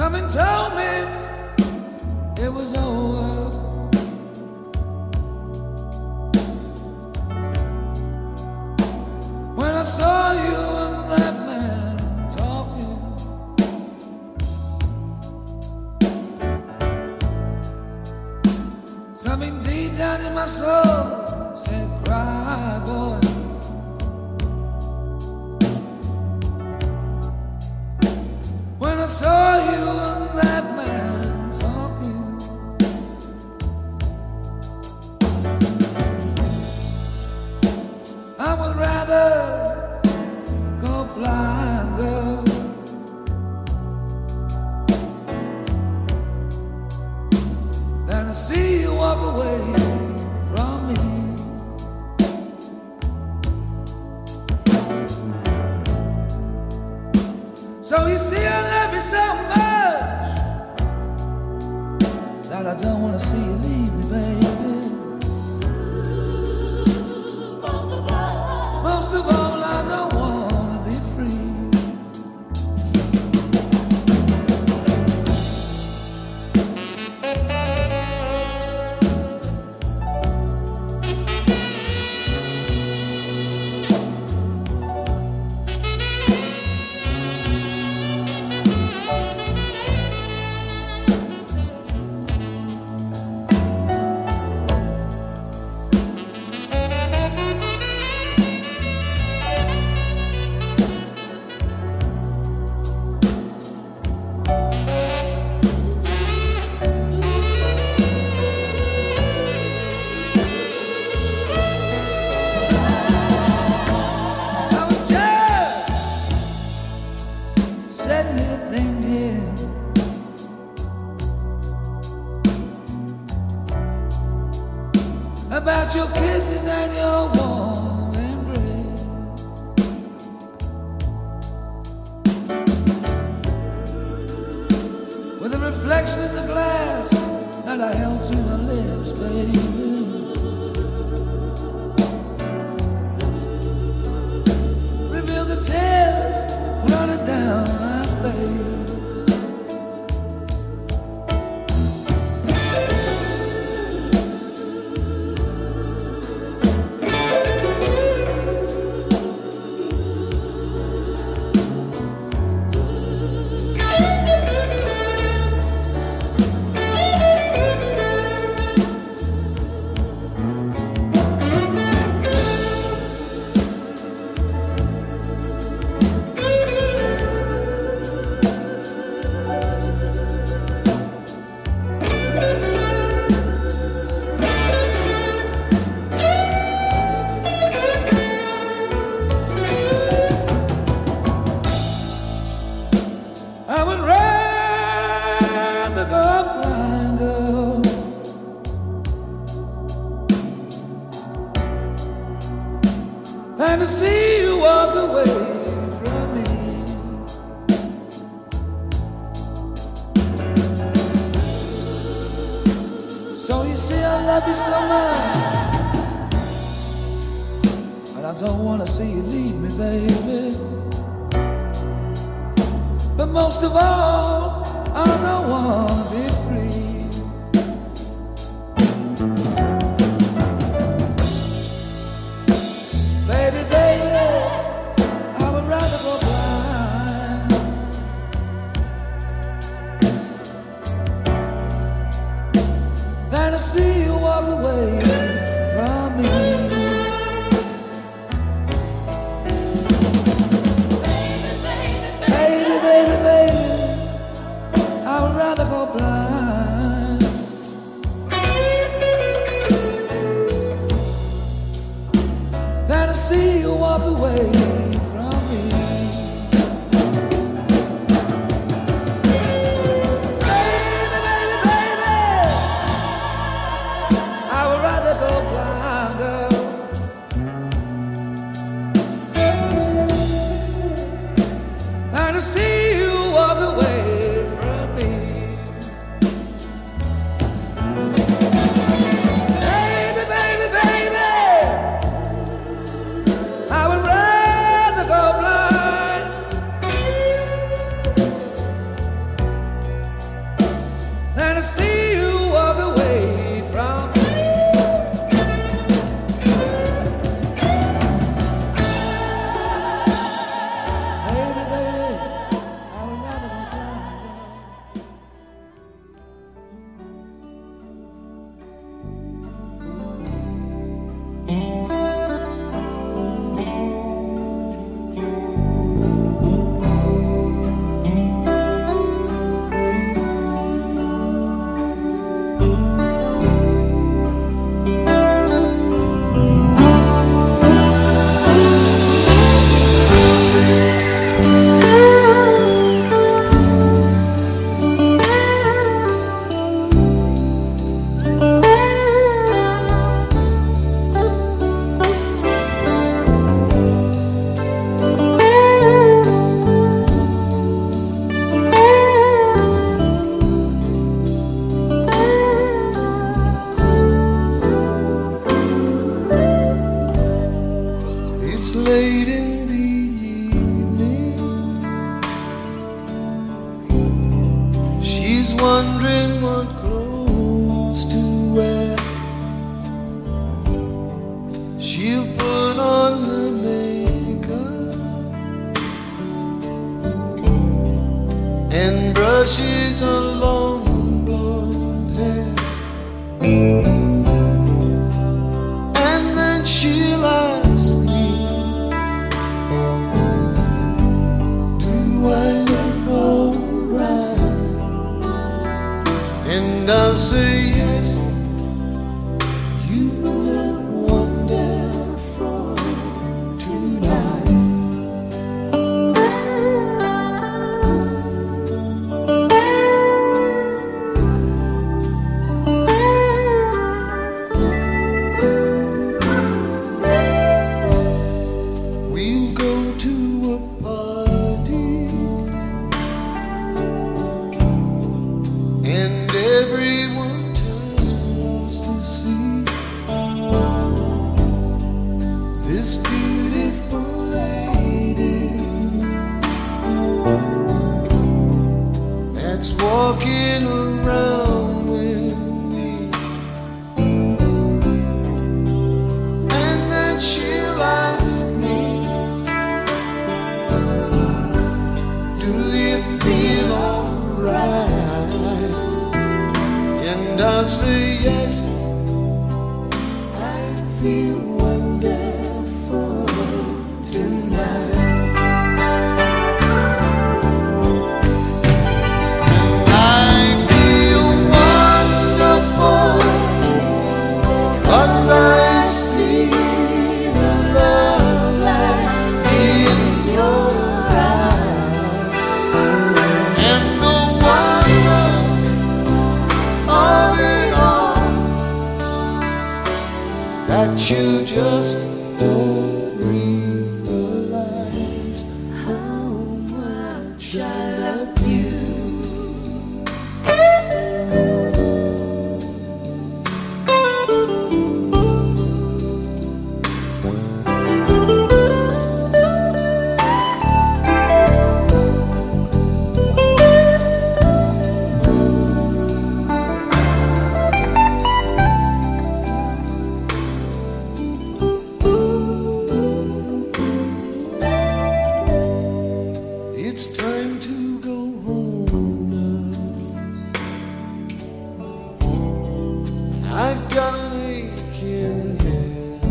Something told me it was over. When I saw you and that man talking, something deep down in my soul said, cry, boy. When I saw you and that man talking, I would rather go blind, girl, than to see you walk away from me. So you see, I love you so much that I don't want to see you leave me, baby. Most of all, I don't want to be free. About your kisses and your warm embrace, with a reflection in the glass that I held to my lips, baby. Reveal the tears running down my face. I would rather go blind, girl, than to see you walk away from me. So you see, I love you so much, and I don't want to see you leave me, baby. But most of all, I don't want to be free. Baby, baby, I would rather go blind than to see you walk away from me. Go blind than to see you walk away from me. Baby, baby, baby, I would rather go blind, girl, than to see you walk away. It's late in the evening. She's wondering what clothes to wear. She'll put on the makeup and brushes her long blonde hair. And then she'll ask me, do I look alright? And I'll say yes. You look wonderful tonight. We'll go to a party and everyone turns to see this beautiful lady that's walking around with me. And then she'll ask me, do you feel alright? And I'll say yes, I feel wonderful tonight. And I feel wonderful 'cause I see the love light in your eyes. And the wonder of it all is that you just don't realize how much I love you. It's time to go home now. I've got an aching head,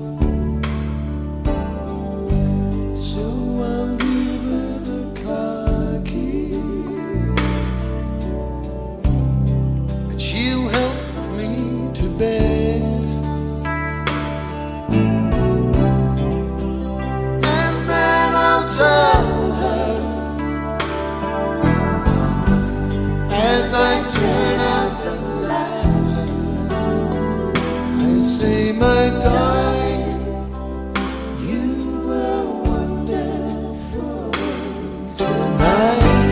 so I'll give her the car key, and she'll help me to bed. And then I'll tell her as I turn out the light, I say, my darling, you were wonderful tonight.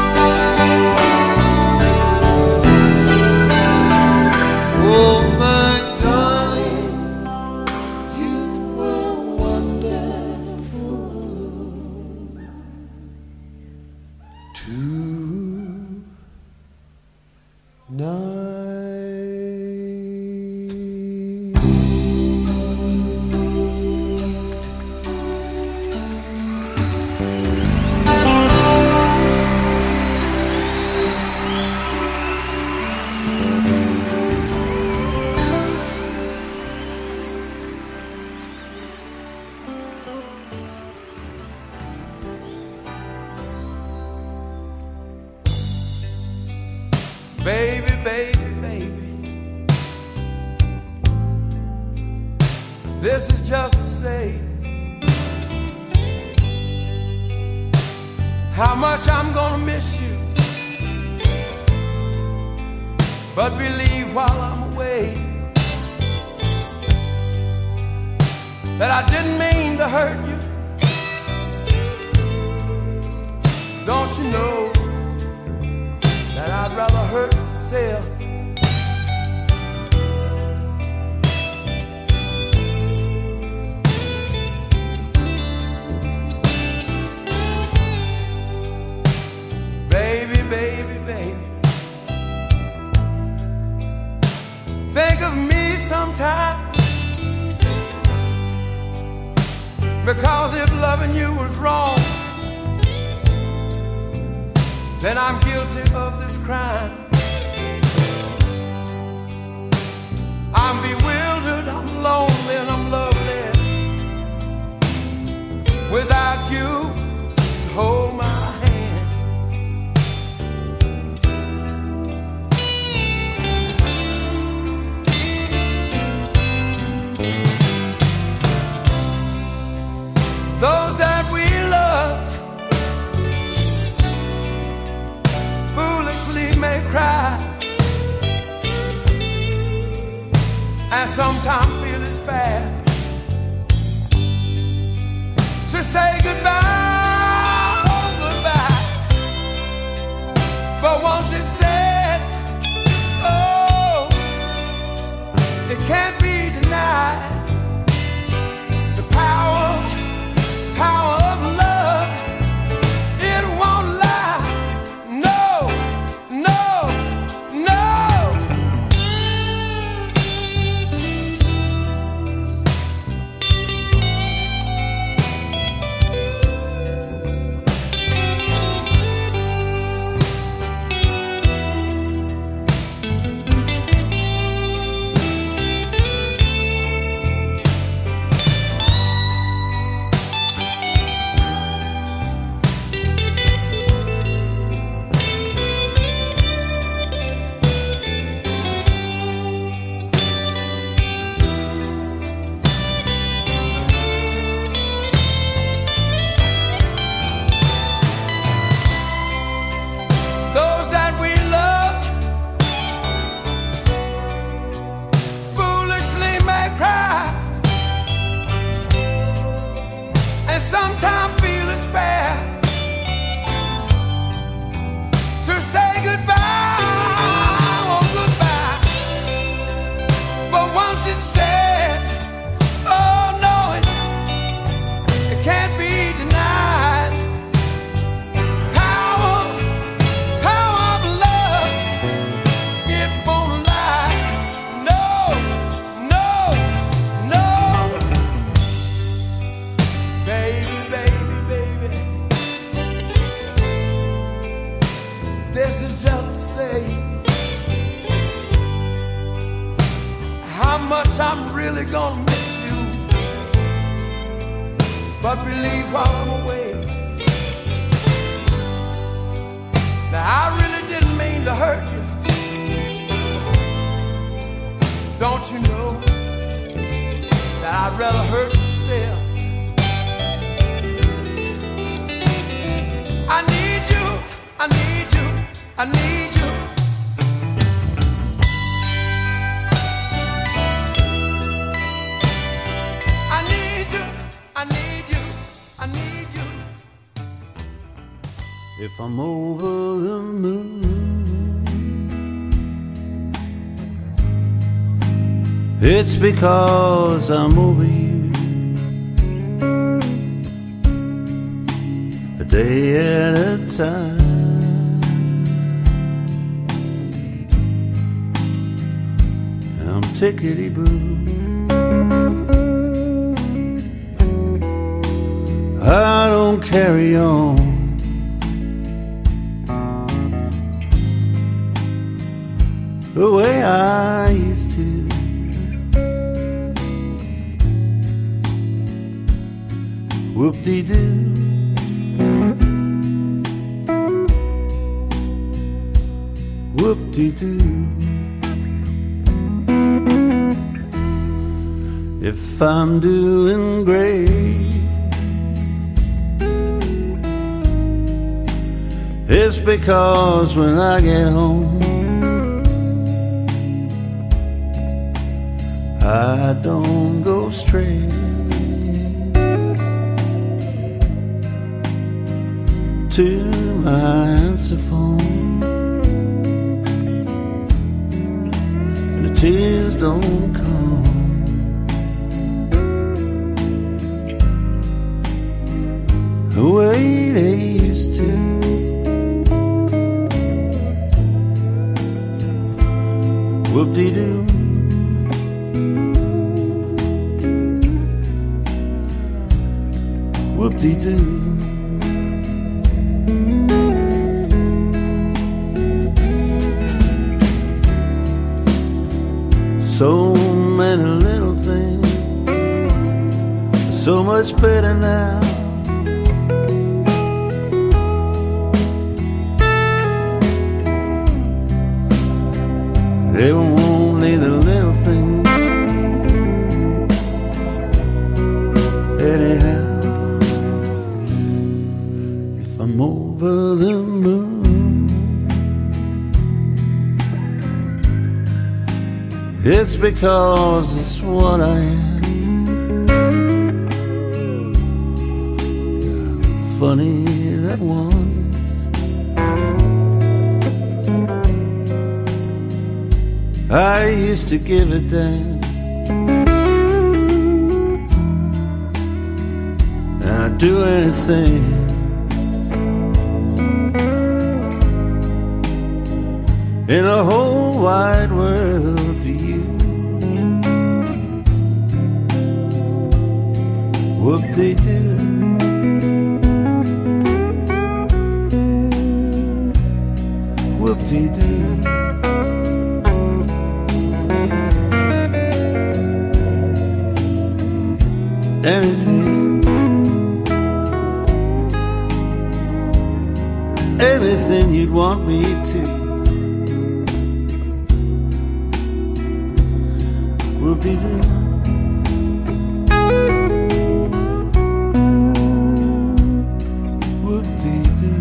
Oh, my darling, you were wonderful Baby, baby, baby, this is just to say how much I'm gonna miss you. But believe while I'm away that I didn't mean to hurt you. Don't you know that I'd rather hurt myself? if loving you was wrong, then I'm guilty of this crime. I'm bewildered, I'm lonely, and I'm loveless without you to hold my hand. Those that we love foolishly may cry, and sometimes feel it's fair to say goodbye, oh goodbye. But once it's said, oh, it can't be denied. The power of love, it won't lie. No, no, no. Sometimes feel it's fair to say goodbye, oh goodbye. But once it's said, oh no, it can't be denied. Power of love, it won't lie. No, no, no. Baby, baby, baby, this is just to say how much I'm really gonna miss you. But believe while I'm away, now I really didn't mean to hurt you. Don't you know that I'd rather hurt myself? I need you, I need you, I need you. I need you, I need you, I need you. If I'm over the moon, it's because I'm over you. A day at a time. I'm tickety-boo. I don't carry on the way I used to. Whoop-de-doo. Whoop-de-doo. If I'm doing great, it's because when I get home, I don't go straight to my answer phone, and the tears don't come the way they used to. Whoop-de-doo. Whoop-dee-doo. So many little things, so much better now. They were only the little things. Anyhow, if I'm over the moon, it's because it's what I am. Funny that once I used to give a damn, and I'd do anything in the whole wide world for you. Whoop-dee-doo. Whoop-dee-doo. Anything you'd want me to. Whoop-dee-doo. Whoop-dee-doo.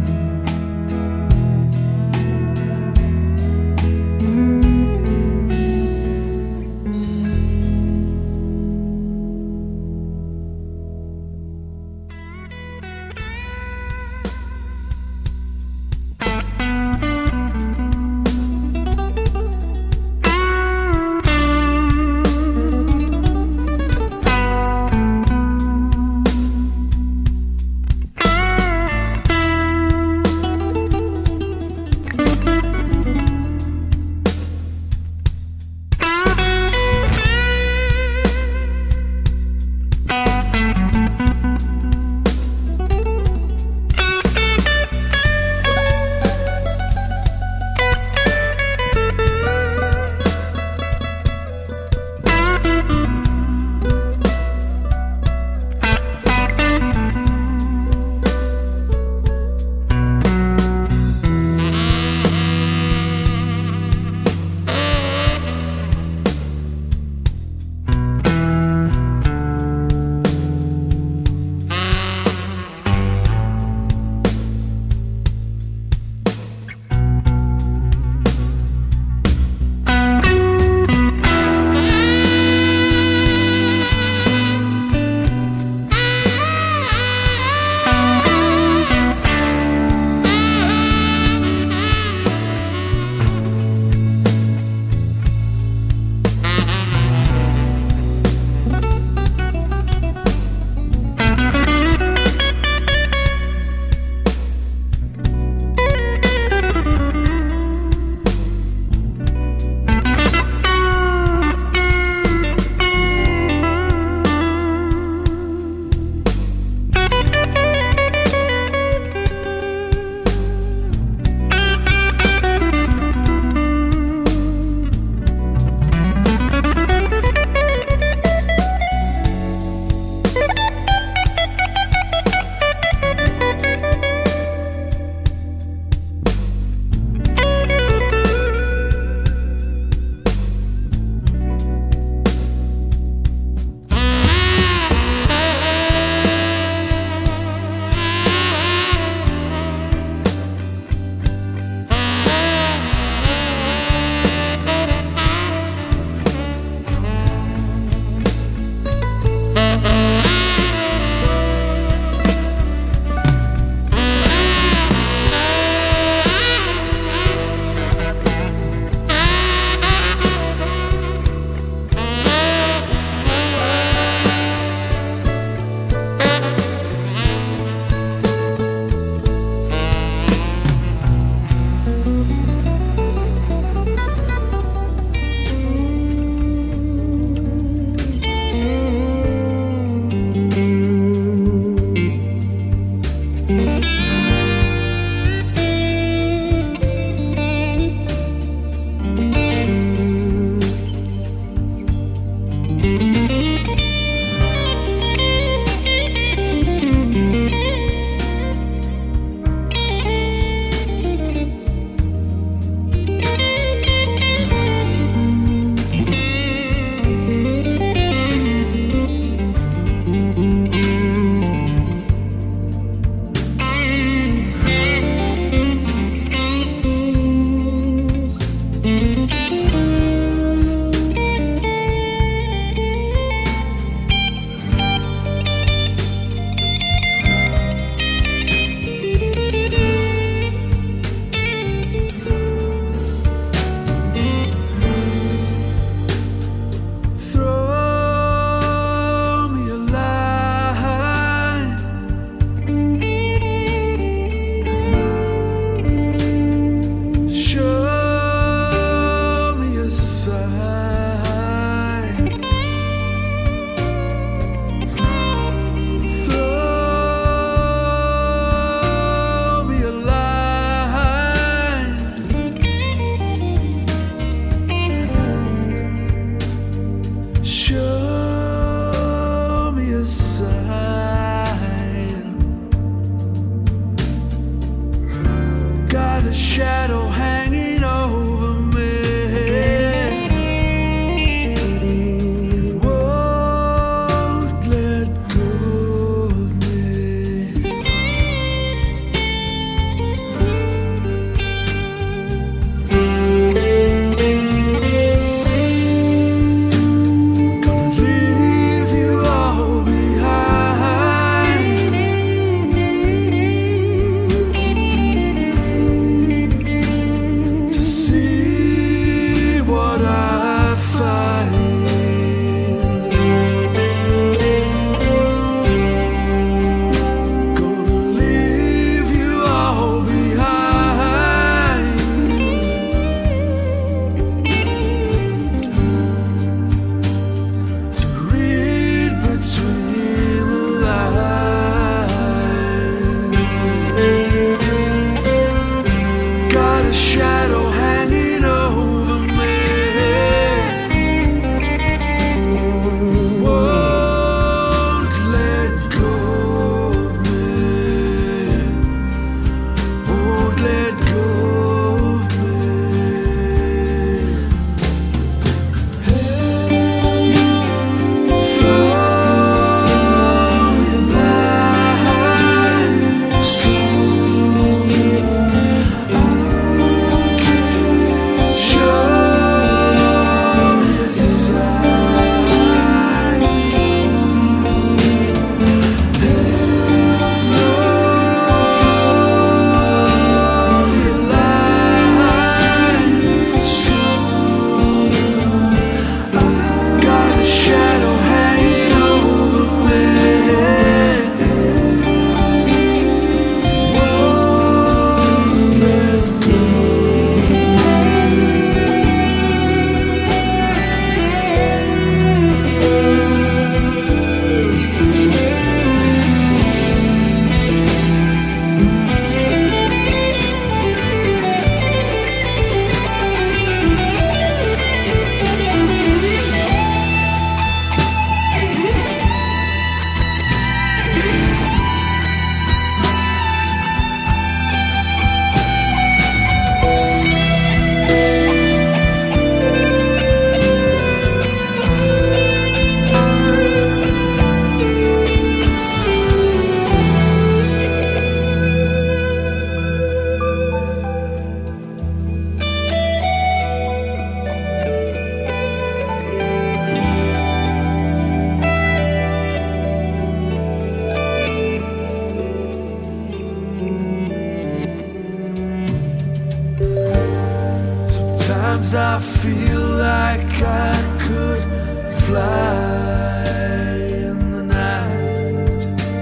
Sometimes I feel like I could fly in the night.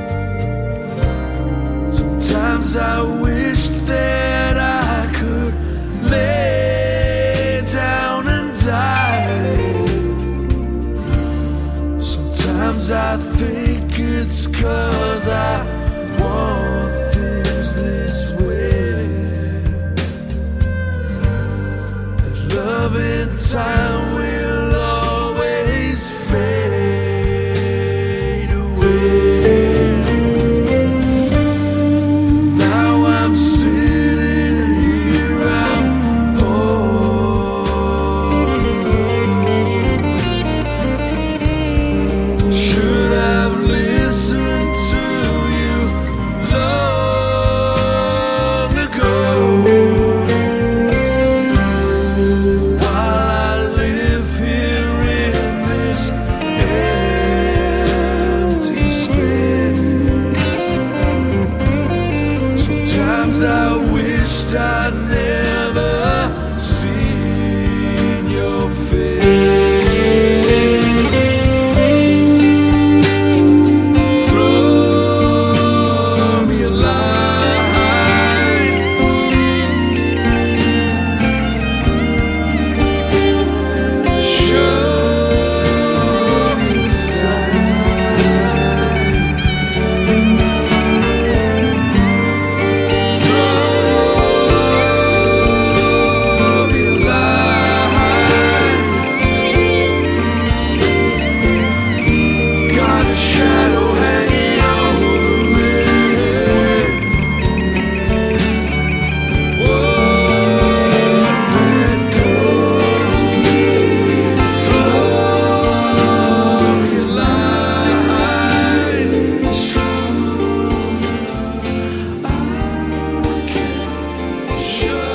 Sometimes I wish that I could lay down and die. Sometimes I think it's 'cause I want things this way. That love in time will always fade away. Now I'm sitting here, I'm all alone. Should have listened to you long ago. While I live here in this empty space, sometimes I wished I'd never seen your face. Throw me a line, show me a sign. Throw me a line. Got a shadow hanging over me. Won't let go. Throw me a line. Show I can show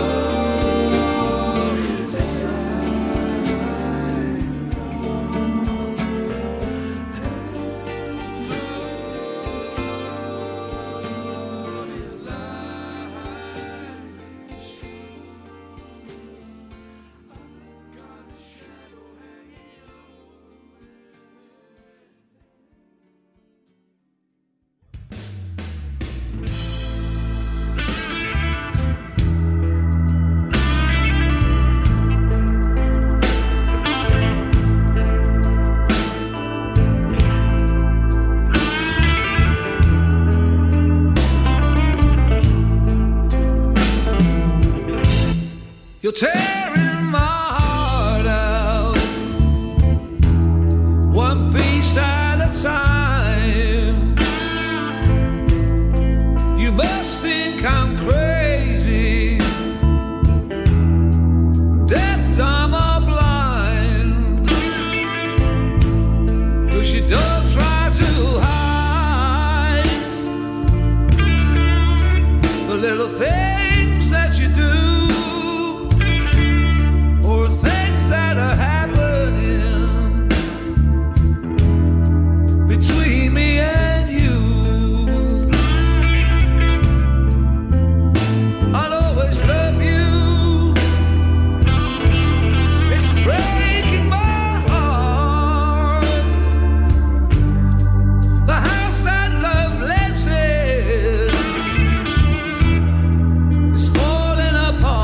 You're tearing my heart out, one piece at a time. You must think I'm crazy, deaf, dumb, or blind, 'cause you don't try to hide the little things that you do, or things that are happening between me and you. I'll always love you. It's breaking my heart. The house that love lives in is falling apart.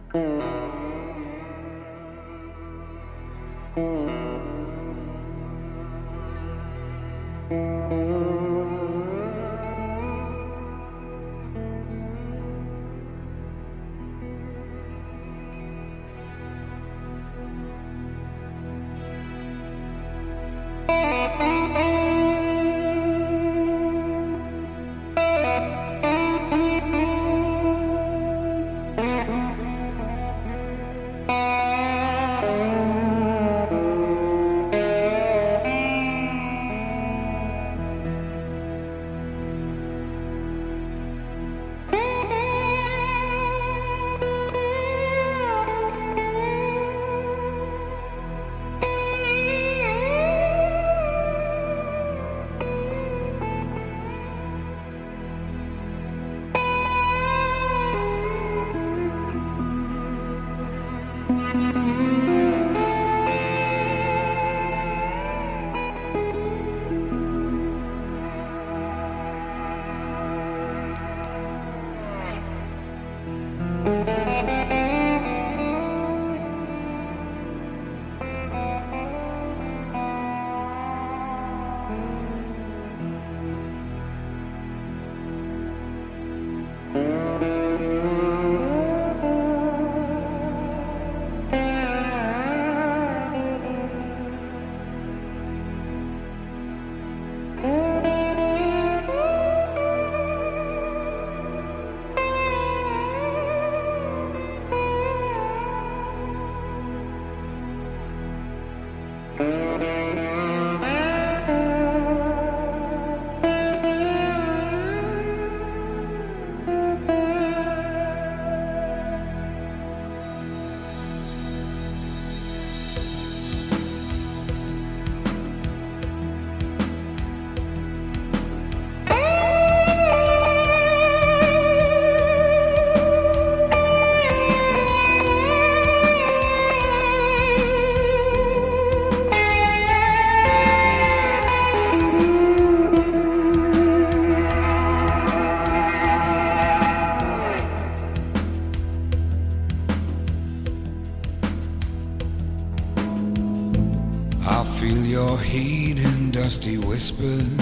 Dusty whispers.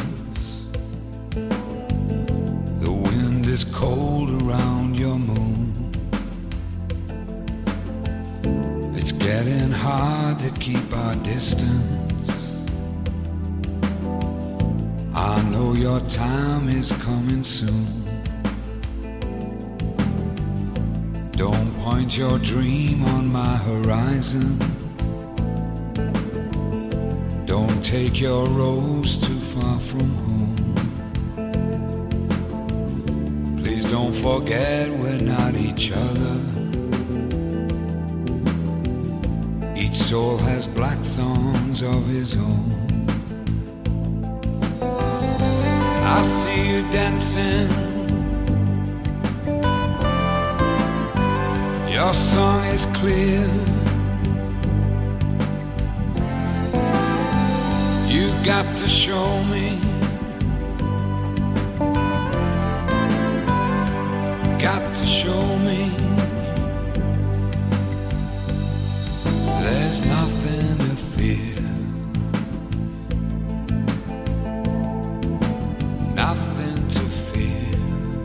The wind is cold around your moon. It's getting hard to keep our distance. I know your time is coming soon. Don't point your dream on my horizon. Don't take your rose too far from home. Please don't forget we're not each other. Each soul has black thorns of his own. I see you dancing. Your song is clear. You got to show me. Got to show me. There's nothing to fear. Nothing to fear.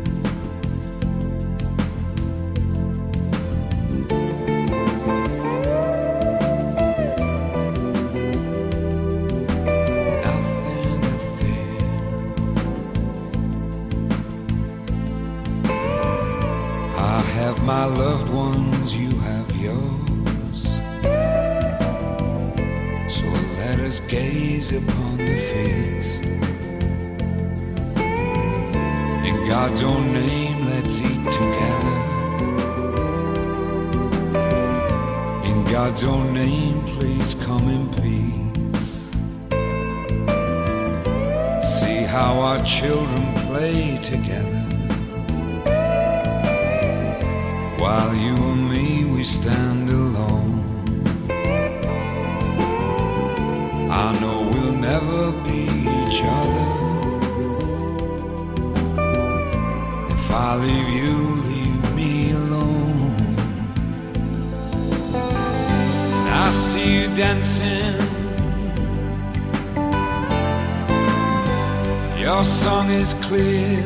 My loved ones, you have yours. So let us gaze upon the feast. In God's own name, let's eat together. In God's own name, please come in peace. See how our children play together. While you and me, we stand alone. I know we'll never be each other. If I leave you, leave me alone. see you dancing. Your song is clear.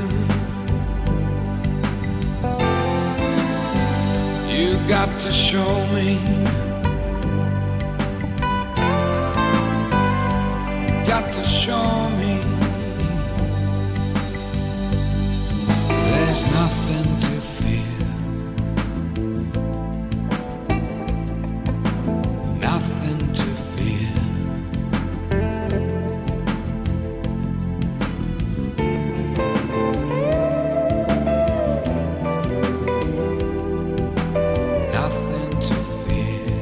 You got to show me. Got to show me. There's nothing to fear. Nothing to fear. Nothing to fear.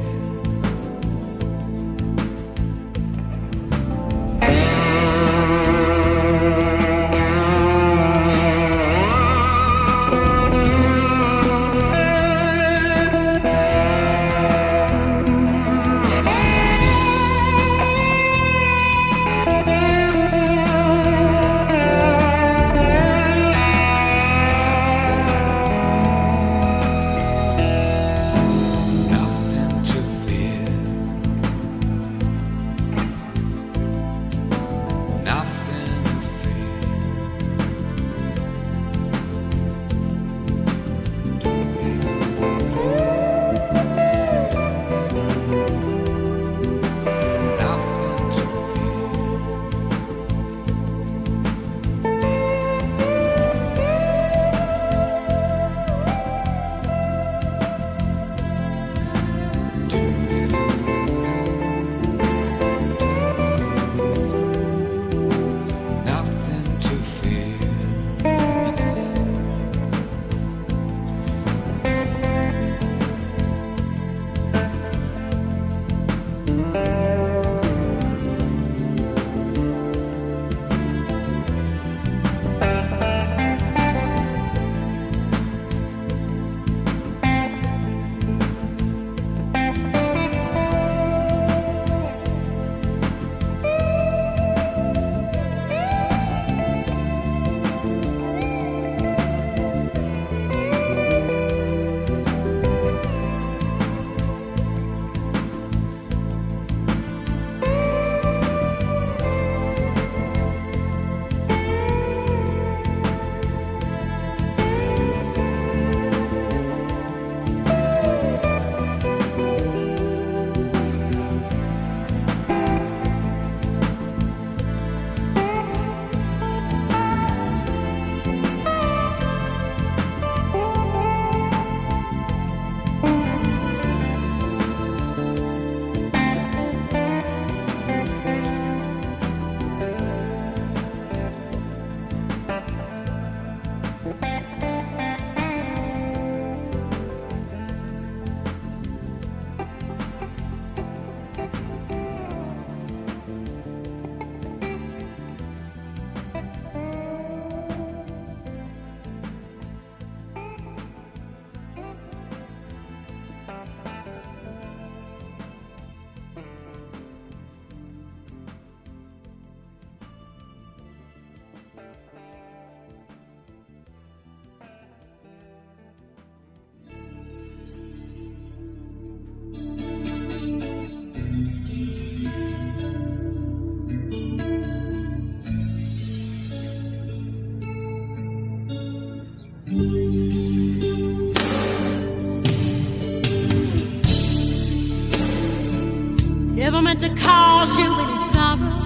Never meant to cause you any sorrow.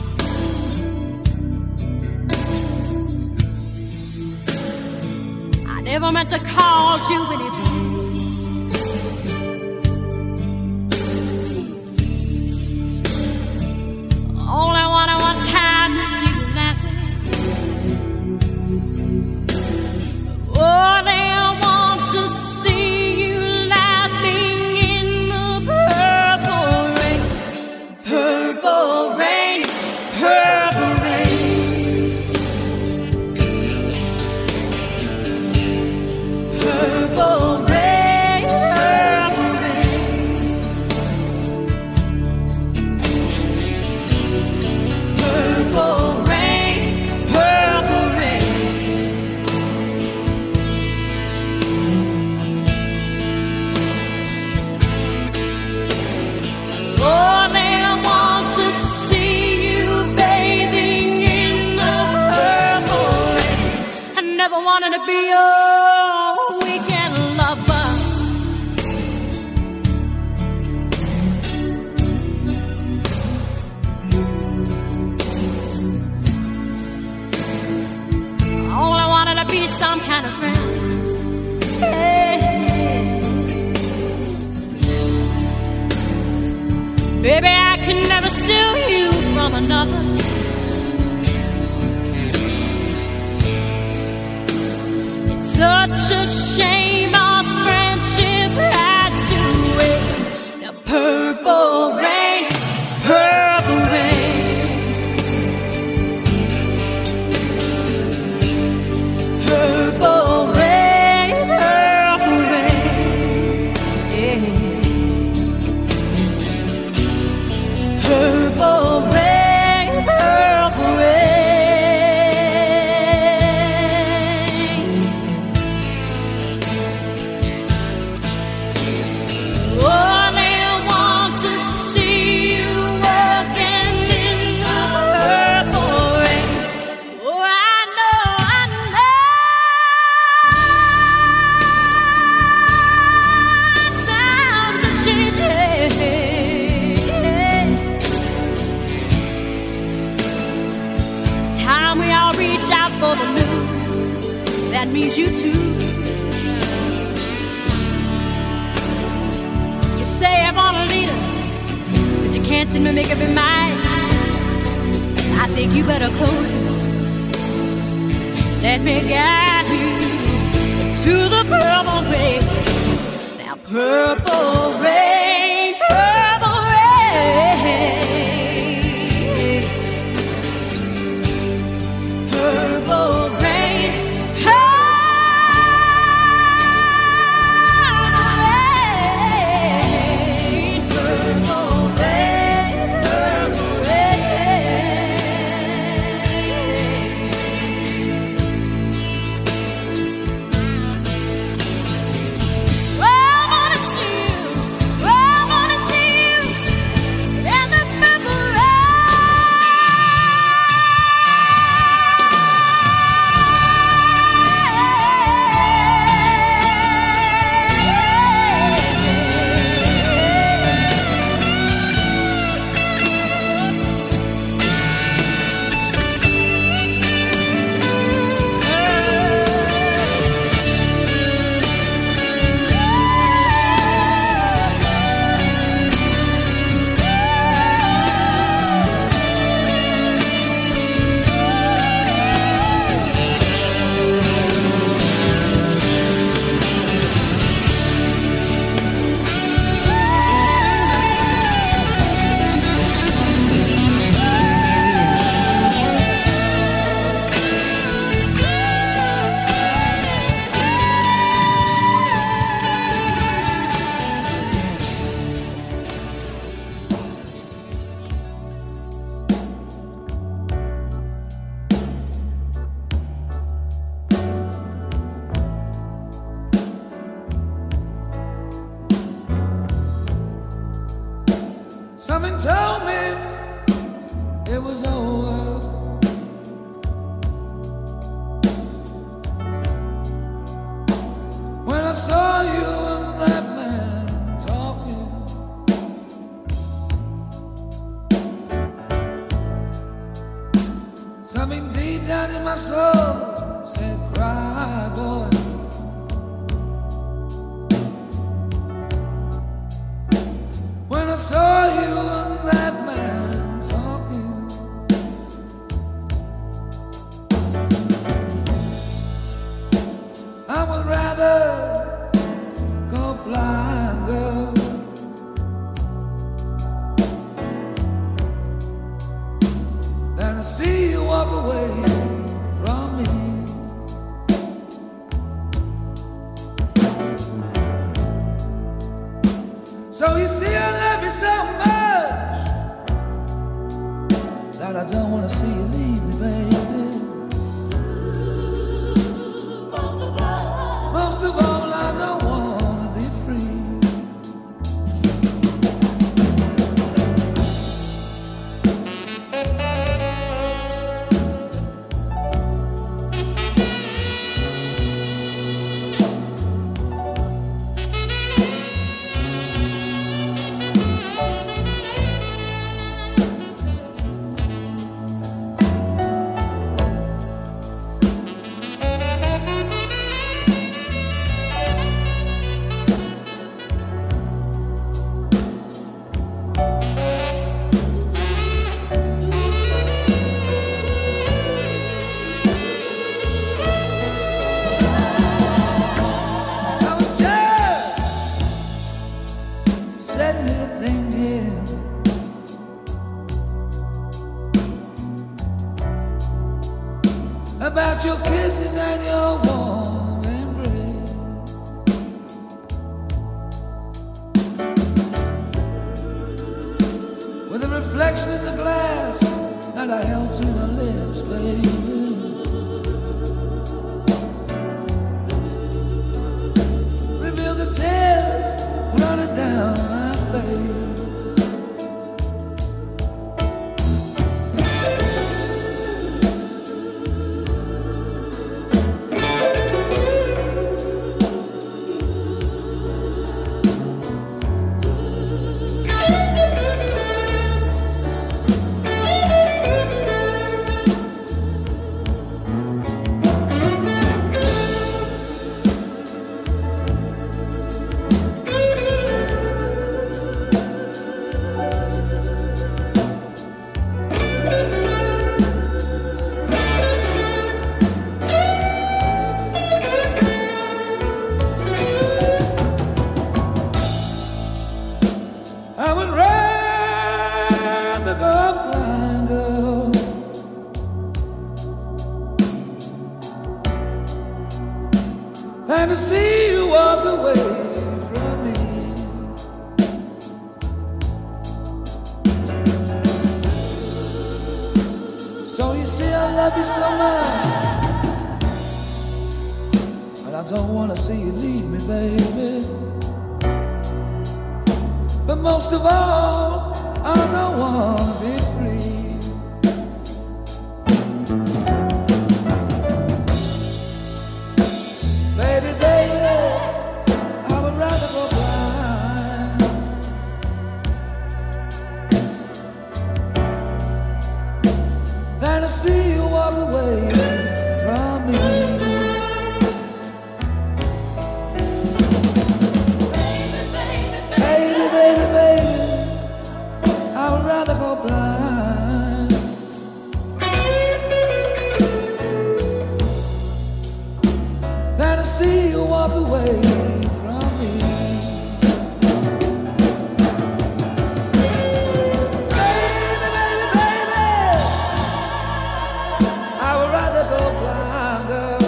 I never meant to cause you any pain. Only wanted one time to see you laughing. Only I want to see you laughing in the purple rain, purple rain, purple rain, purple be your weekend lover. All I wanted to be some kind of friend. Hey. Baby, I can never steal you from another. It's such a shame our friendship had to wait. Now purple rain, purple rain. Purple rain, purple rain, yeah. Purple rain, purple rain. Only want to see you walking in the purple rain. Oh, I know, times are changing. It's time we all reach out for the new. That means you too. You say I want a leader, but you can't seem to make up your mind. I think you better close it. Let me guide you to the purple rain. Now purple rain, purple rain. Purple rain, purple rain, purple rain. Well, I wanna see you. Well, I wanna see you in the purple Something told me it was over. When I saw you and that man talking, something deep down in my soul said, cry, boy. When I saw you and that man talking, I would rather go blind, girl, than to see you walk away from me. So you see, I love you so much that I don't want to see you leave me, baby. Most of all, I don't want to be free. about your kisses and your warm embrace. With a reflection in the glass that I held to my lips, baby. Reveal the tears running down my face. And to see you walk away from me. So you see I love you so much, and I don't want to see you leave me, baby. But most of all, I don't want to be free. Baby, baby, I would rather go blind than to see you walk away from me. Baby, baby, baby, I would rather go blind than to see you walk away from me. Baby, baby, baby, I would rather go blind, girl,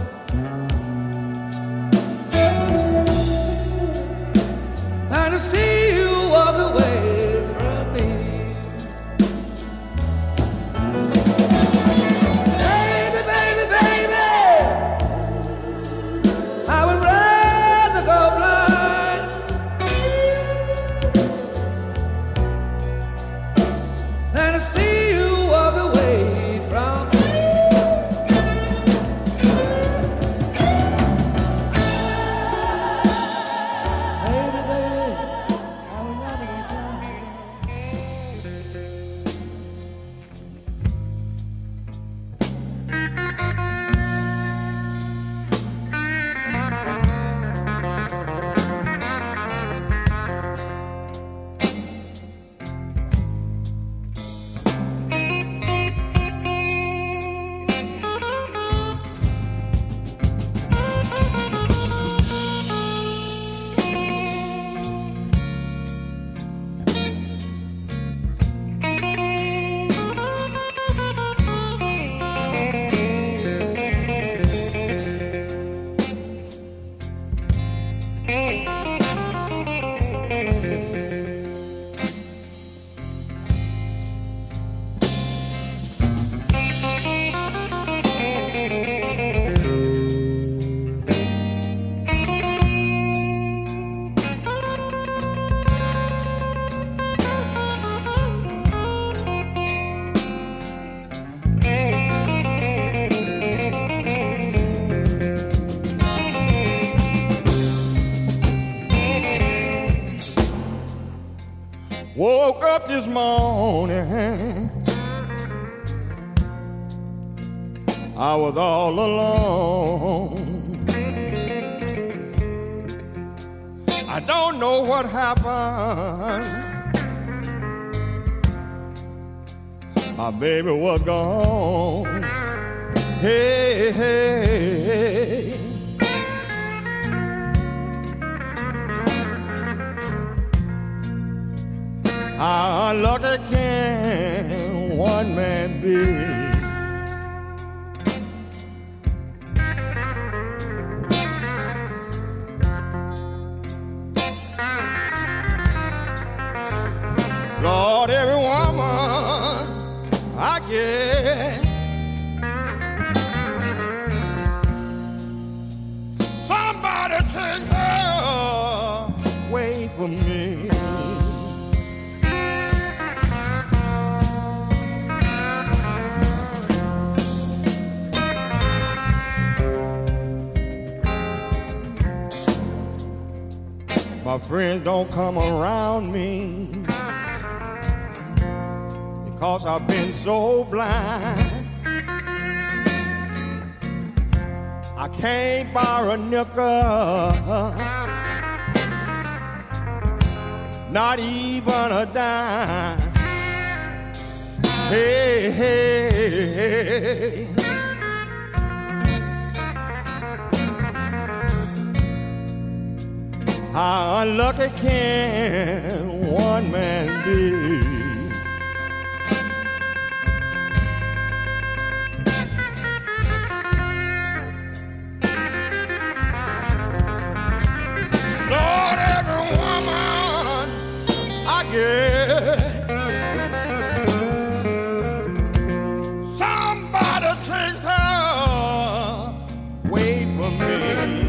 than to see you walk away from me. Baby, baby, baby, I would rather go blind than to see you walk away from me. Baby, baby, I would rather go blind. Woke up this morning, I was all alone. I don't know what happened. My baby was gone. Hey, hey. How lucky can one man be? get somebody take her away from me. My friends don't come around me because I've been so blind. I can't borrow a nickel, not even a dime. Hey, hey, hey. How unlucky can one man be? Lord, every woman I get, somebody takes her away from me.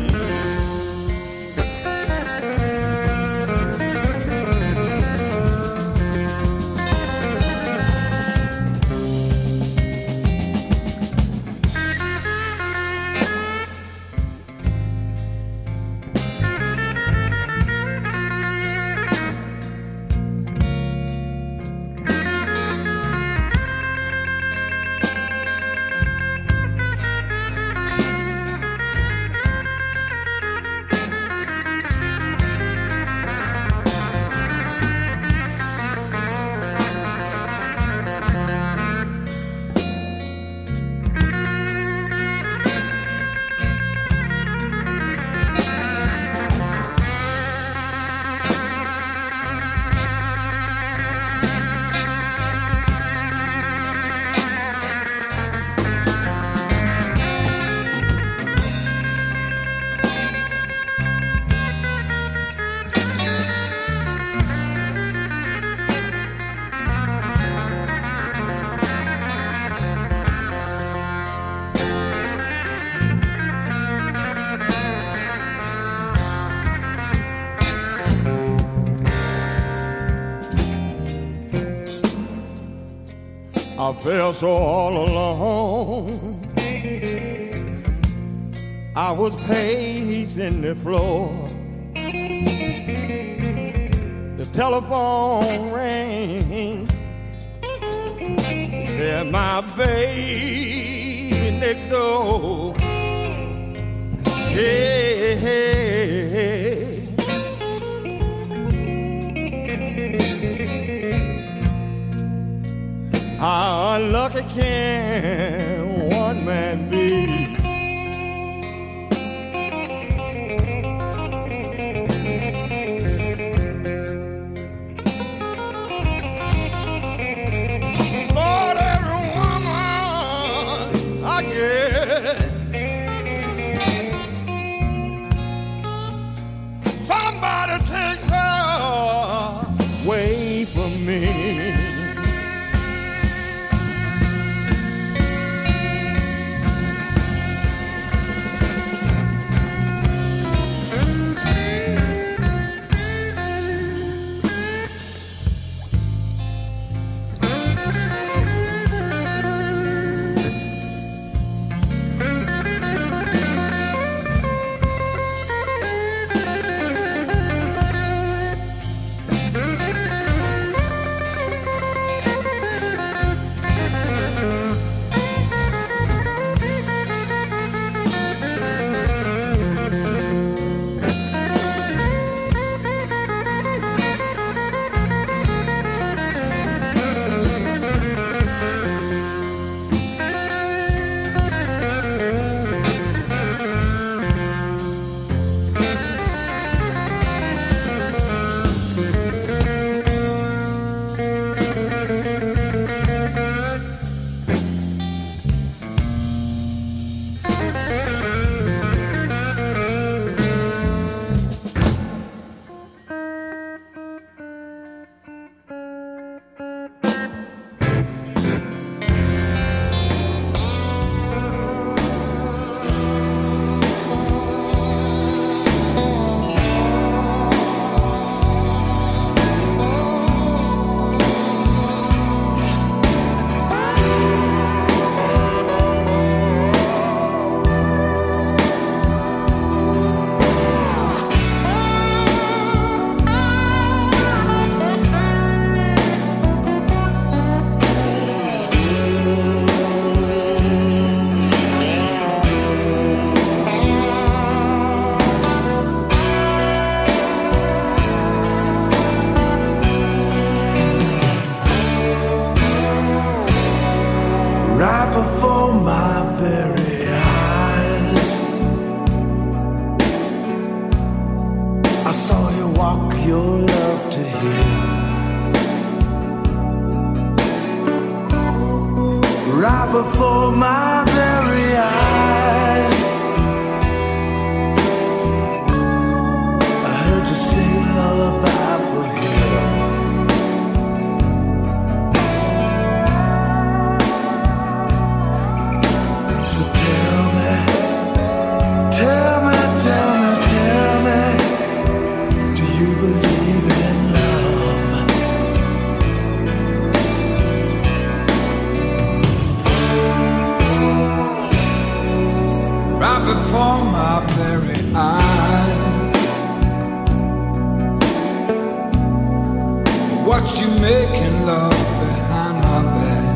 I felt so all alone. I was pacing the floor. The telephone rang. He said, my baby next door. Hey, hey, hey. How unlucky can one man be? Lord, every woman I get, somebody takes her away from me. before my very eyes. I saw you walk your love to him. Right before my very eyes, I heard you sing a lullaby for him. So tell me, tell me, tell me, tell me, do you believe in love? Right before my very eyes, I watched you making love behind my back.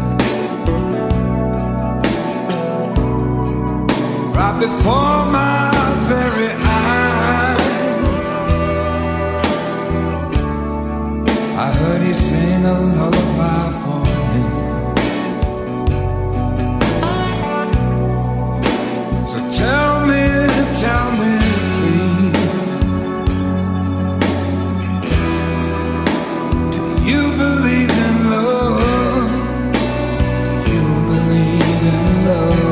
Right before my very eyes, I heard you sing a lullaby for him. So tell me, please, do you believe in love? Do you believe in love?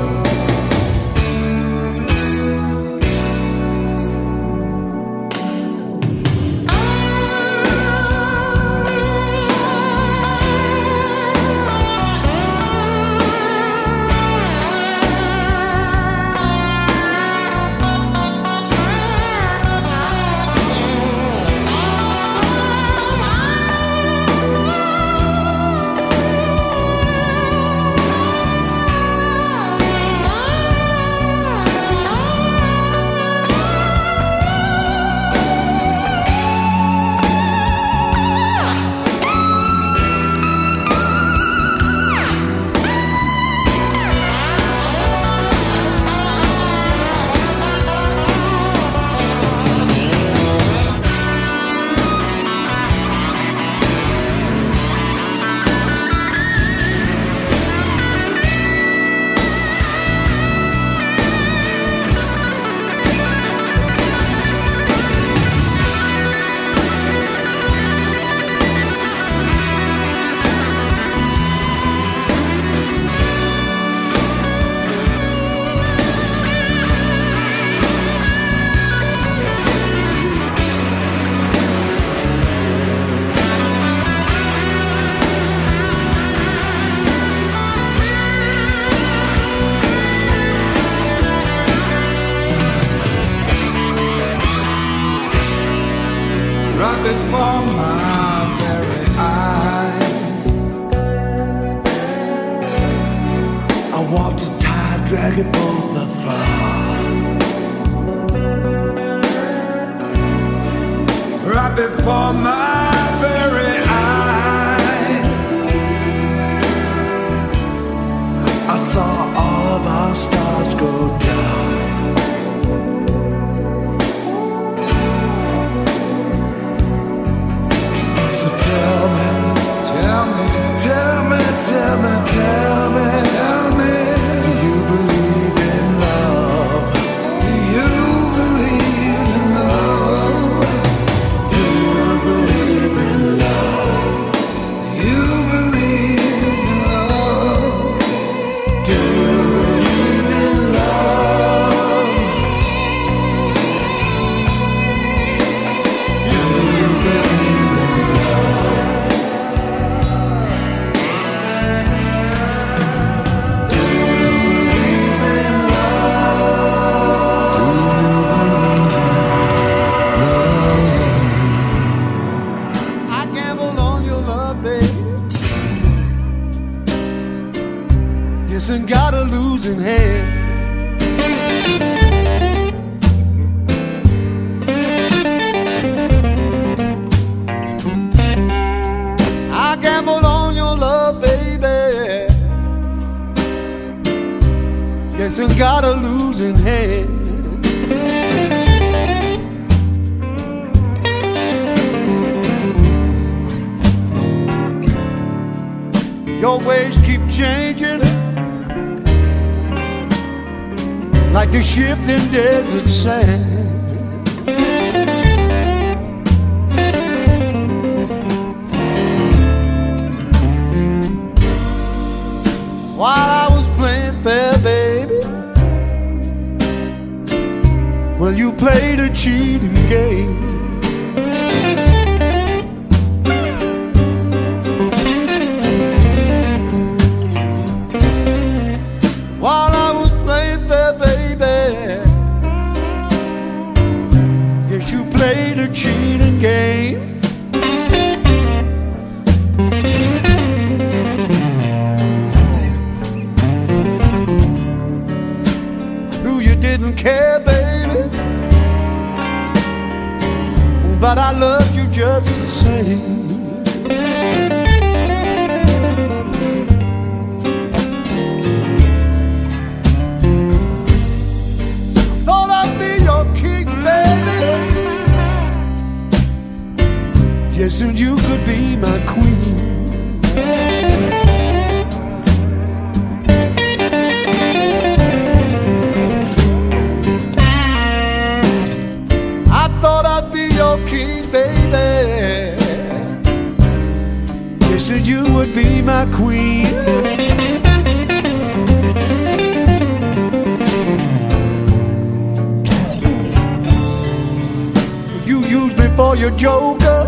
Right before my very eyes, I walked a tide, dragging both afar. right before my very eyes, I saw all of our stars go down. So tell me, tell me, tell me, tell me, tell me, tell me, do you believe in love? do you believe in love? Do you believe in love? Do you believe in love? Do you believe in love? Do you believe in love? Do you believe in love? I gambled on your love, babe. Yes, and got a losing hand. I gambled on your love, baby. Yes, and got a losing hand. Your ways keep changing, like the ship in desert sand. While I was playing fair, baby, well, you played a cheating game. While I was playing fair, baby, yes, you played a cheating game. Knew you didn't care, baby, but I loved you just the same. Yes, and you could be my queen. I thought I'd be your king, baby. Yes, and you would be my queen. You used me for your joker,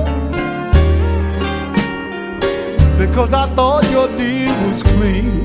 because I thought your deal was clean.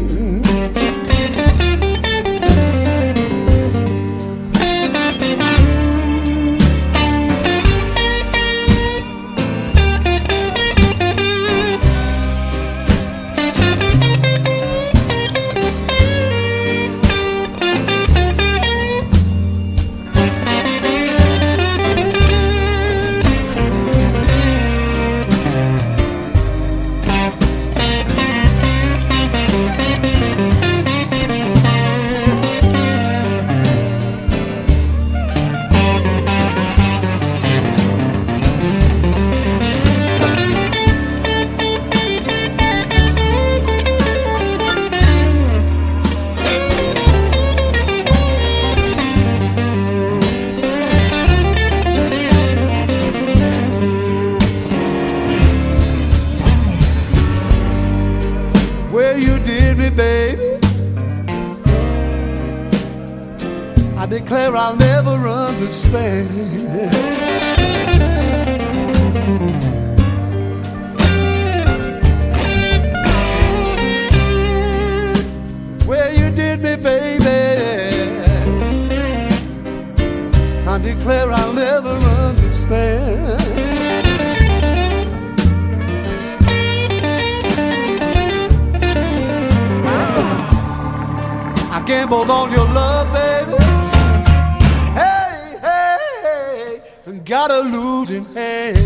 Well, you did me, baby. I declare I'll never understand. Well, you did me, baby. I declare I'll never understand. I gambled on your love, baby. Hey, hey, hey, and got a losing hand.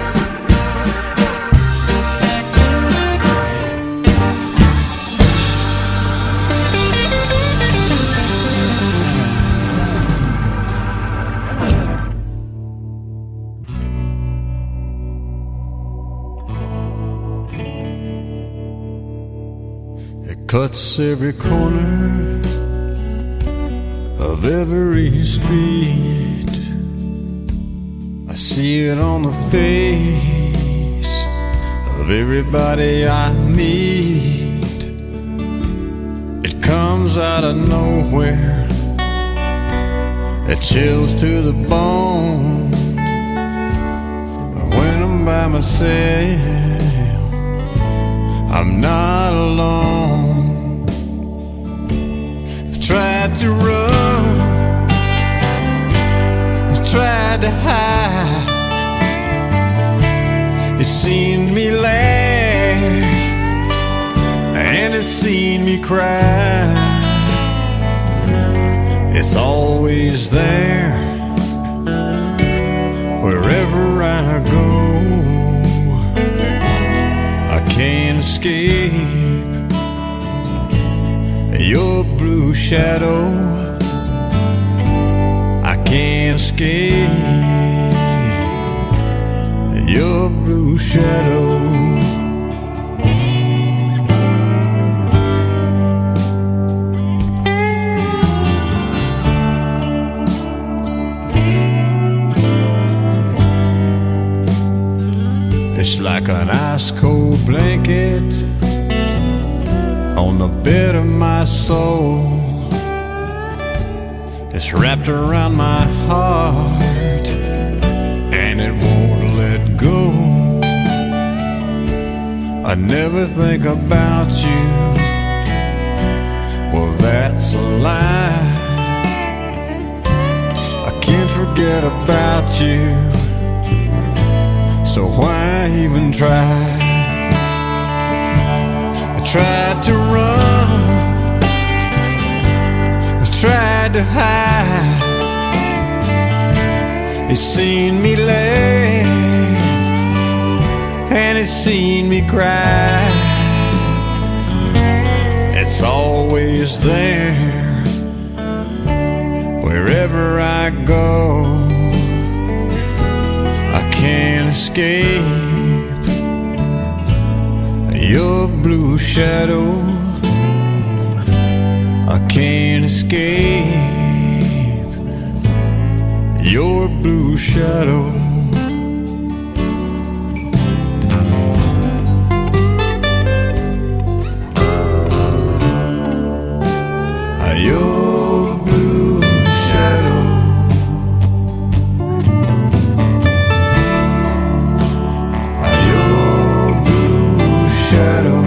It cuts every corner of every street. I see it on the face of everybody I meet. It comes out of nowhere, it chills to the bone. When I'm by myself, I'm not alone. I've tried to run, I've tried to hide. It's seen me laugh and it's seen me cry. It's always there wherever I go. I can't escape your blue shadow. I can't escape your blue shadow. blanket on the bed of my soul. It's wrapped around my heart and it won't let go. I never think about you. Well, that's a lie. I can't forget about you. So why even try? I tried to run, I tried to hide. It's seen me lay and it's seen me cry. It's always there wherever I go. I can't escape your blue shadow. I can't escape your blue shadow. Your blue shadow. Your blue shadow.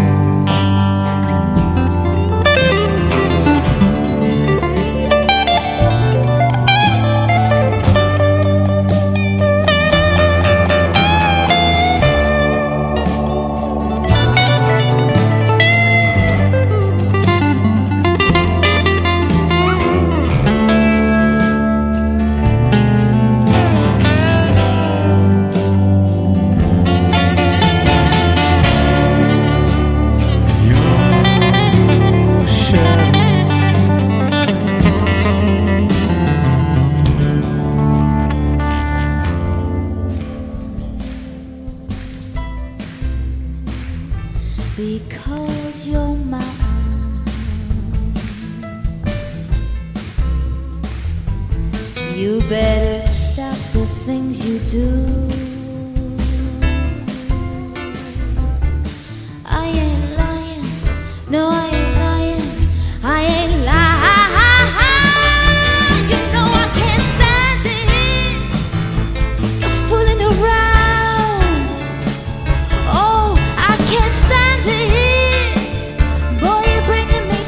Because you're mine, you better stop the things you do. I ain't lying, no I ain't lying, I ain't lying. You know I can't stand it, you're fooling around. Oh, I can't stand it. Boy, you're bringing me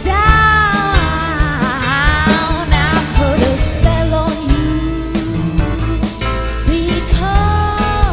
down. I put a spell on you because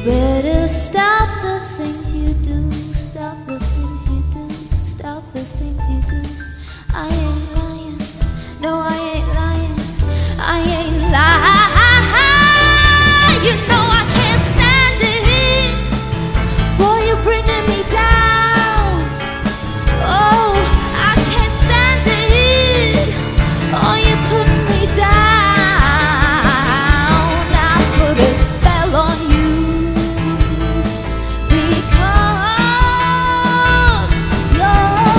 better stop the things you do. Stop the things you do. Stop the things you do. I ain't lying. No, I ain't lying. I ain't lying. You know I can't stand it. Boy, you're bringing me down. Oh, I can't stand it. Oh, you're putting me down. I put a spell on you because you're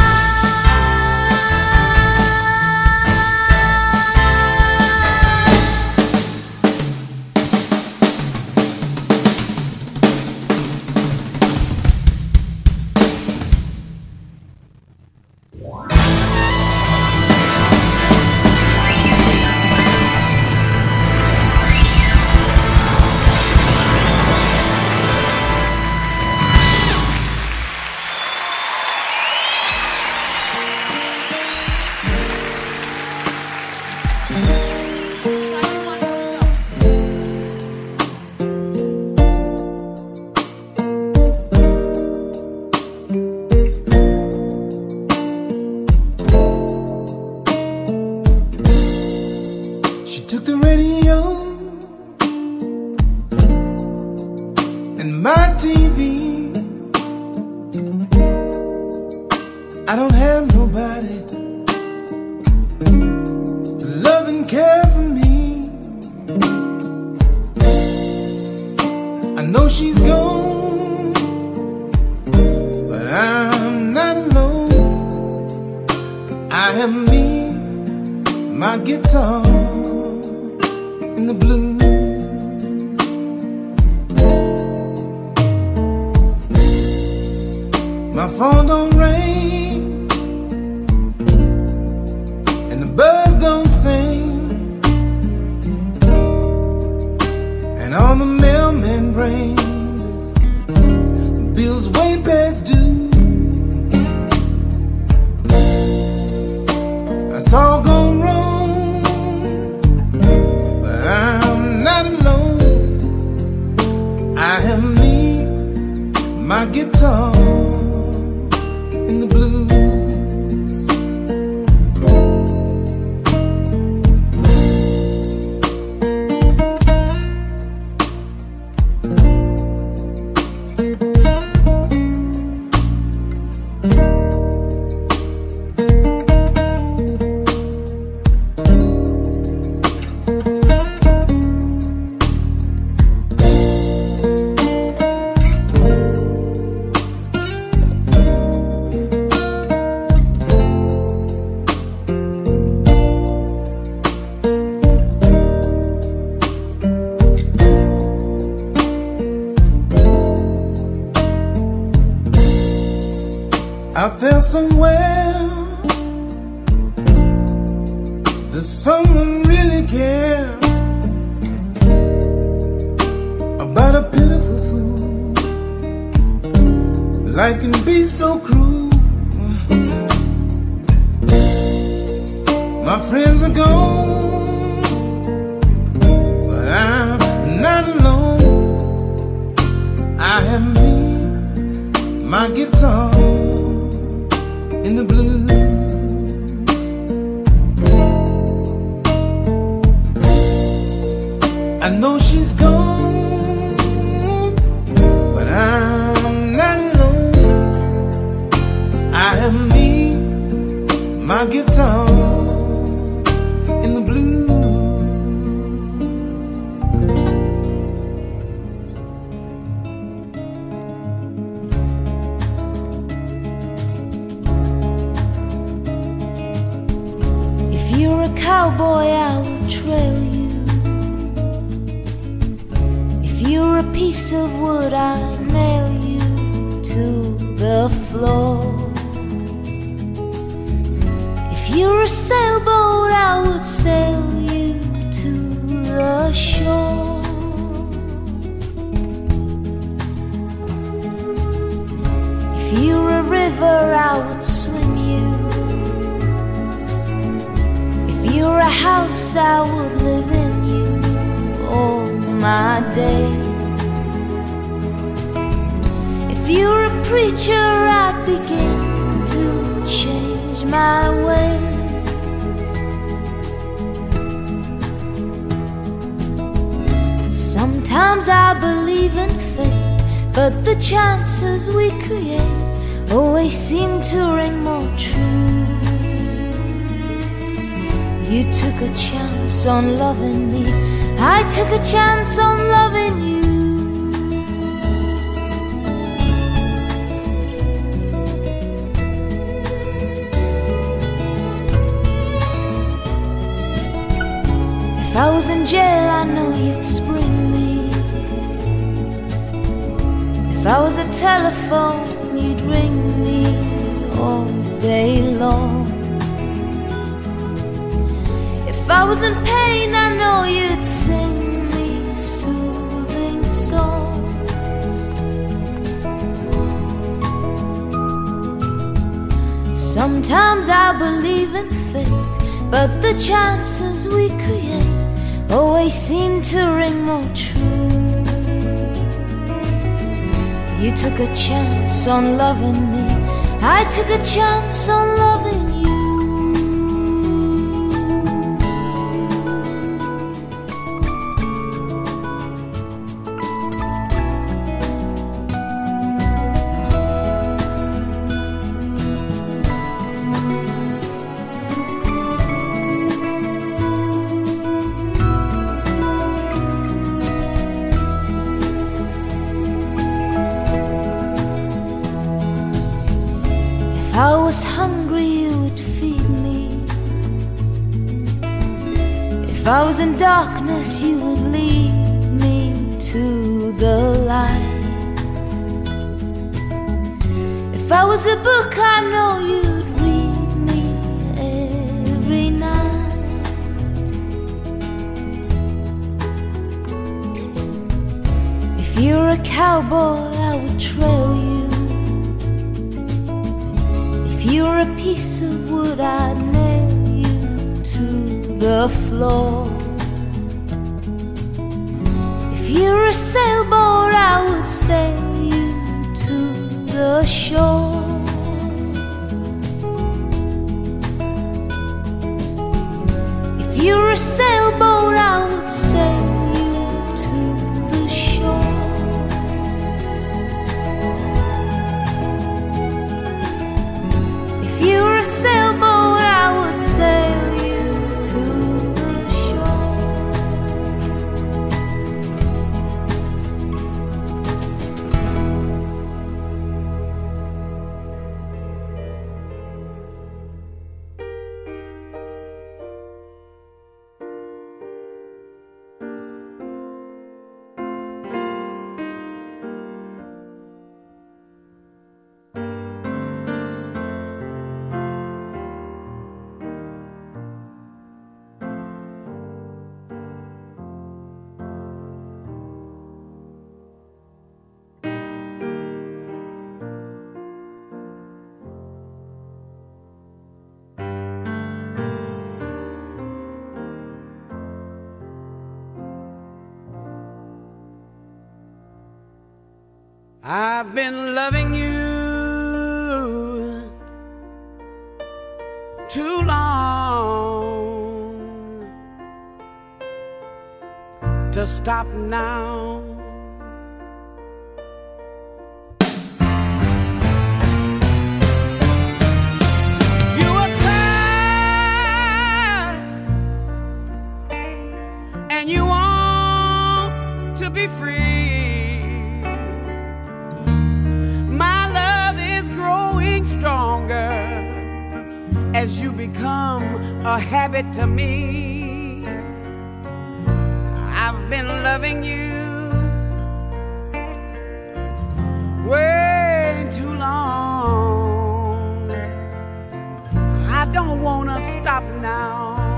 I don't have nobody to love and care for me. I know she's gone, but I'm not alone. I have me, my guitar, and the blues. My phone don't ring, and the birds don't sing, and all the mailman brings bills way past due. That's all gone wrong, but I'm not alone. I have me, my guitar, in the blues. Out there somewhere, does someone really care about a pitiful fool? Life can be so cruel. My friends are gone, but I'm not alone. I have me, my guitar, in the blues. I know she's gone, but I'm not alone. I have me, my guitar, in the blues. If you're a cowboy, I will trail you. If you're a piece of wood, I'd nail you to the floor. If you're a sailboat, I would sail you to the shore. If you're a river, I would swim you. If you're a house, I would live in you all my days. If you're a preacher, I'd begin to change my ways. Sometimes I believe in fate, but the chances we create always seem to ring more true. You took a chance on loving me, I took a chance on loving you. If I was in jail, I know you'd spring me. If I was a telephone, you'd ring me all day long. If I was in pain, I know you'd sing me soothing songs. Sometimes I believe in fate, but the chances we create always seem to ring more true. You took a chance on loving me, I took a chance on loving you. If I was hungry, you would feed me. If I was in darkness, you would lead me to the light. If I was a book, I know you'd read me every night. If you're a cowboy, I would trail you. If you're a piece of wood, I'd nail you to the floor. If you're a sailboat, I would sail you to the shore. If you're a sailboat, I would sail you to the shore. If you're a sailboat, I would sail you to the shore. I've been loving you too long to stop now. You are tired and you want to be free. Stronger as you become a habit to me. I've been loving you way too long. I don't want to stop now.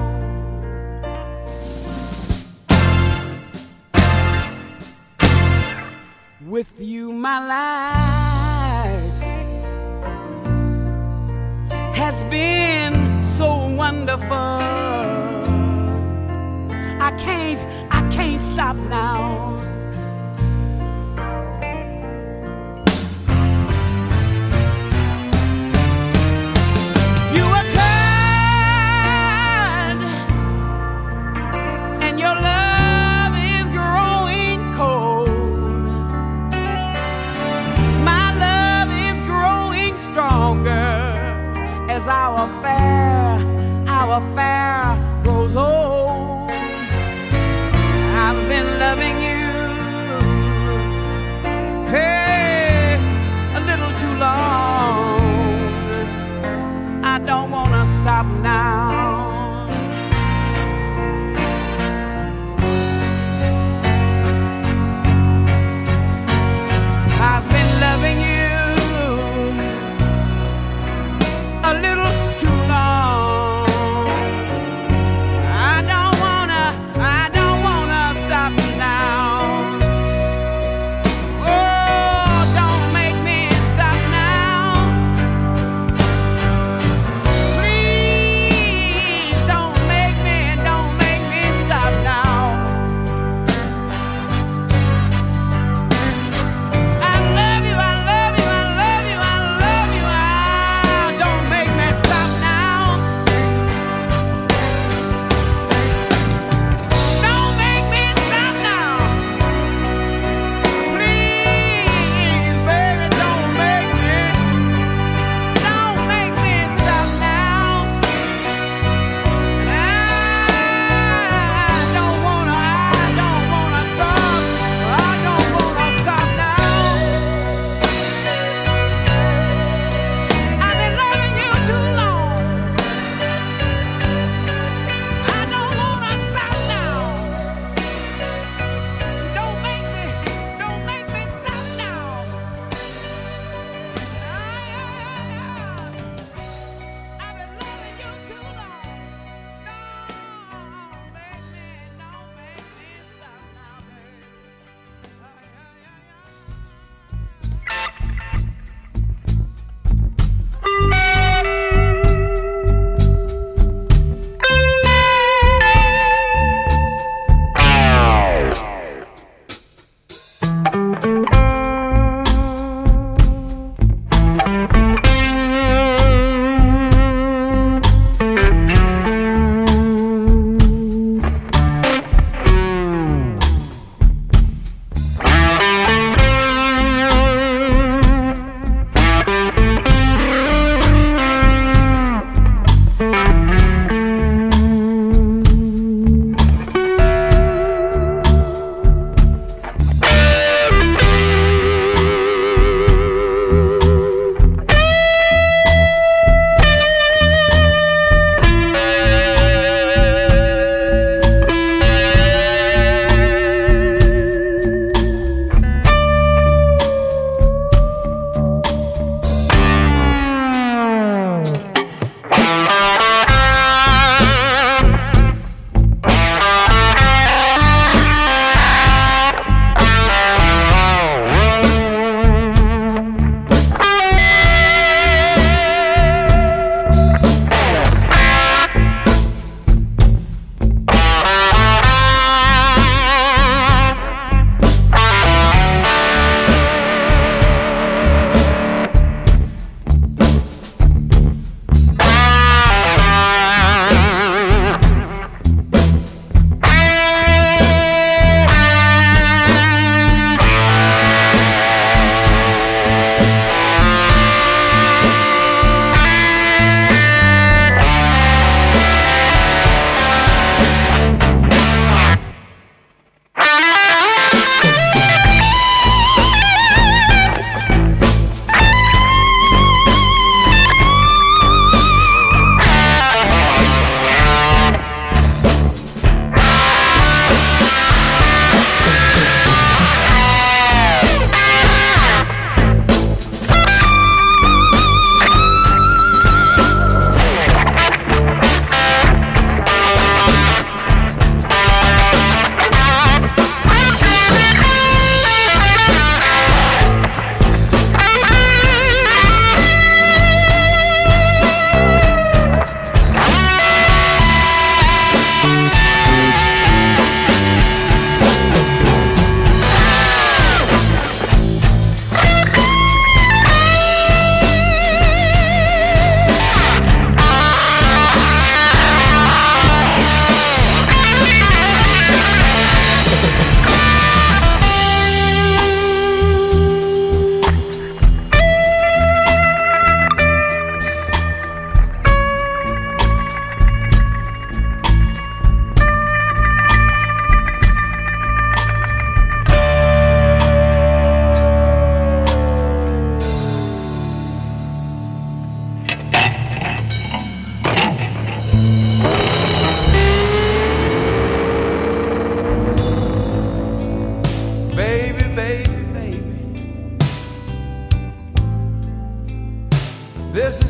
With you, my life has been so wonderful. I can't stop now.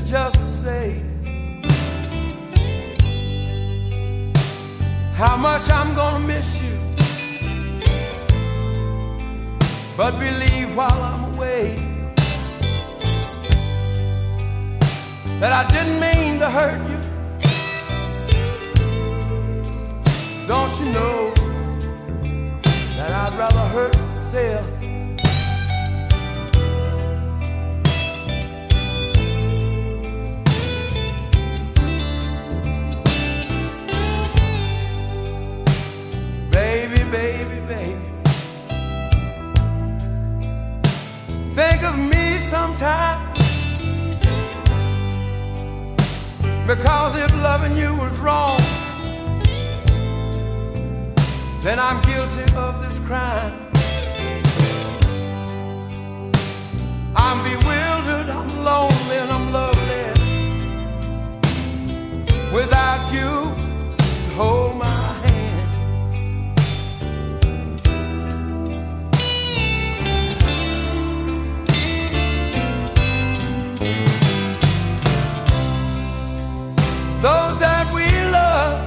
just to say how much I'm gonna miss you. But believe while I'm away that I didn't mean to hurt you. Don't you know that I'd rather hurt myself? Baby, baby, baby, think of me sometime, because if loving you was wrong, then I'm guilty of this crime. I'm bewildered, I'm lonely, and I'm loveless without you to hold my hand. Those that we love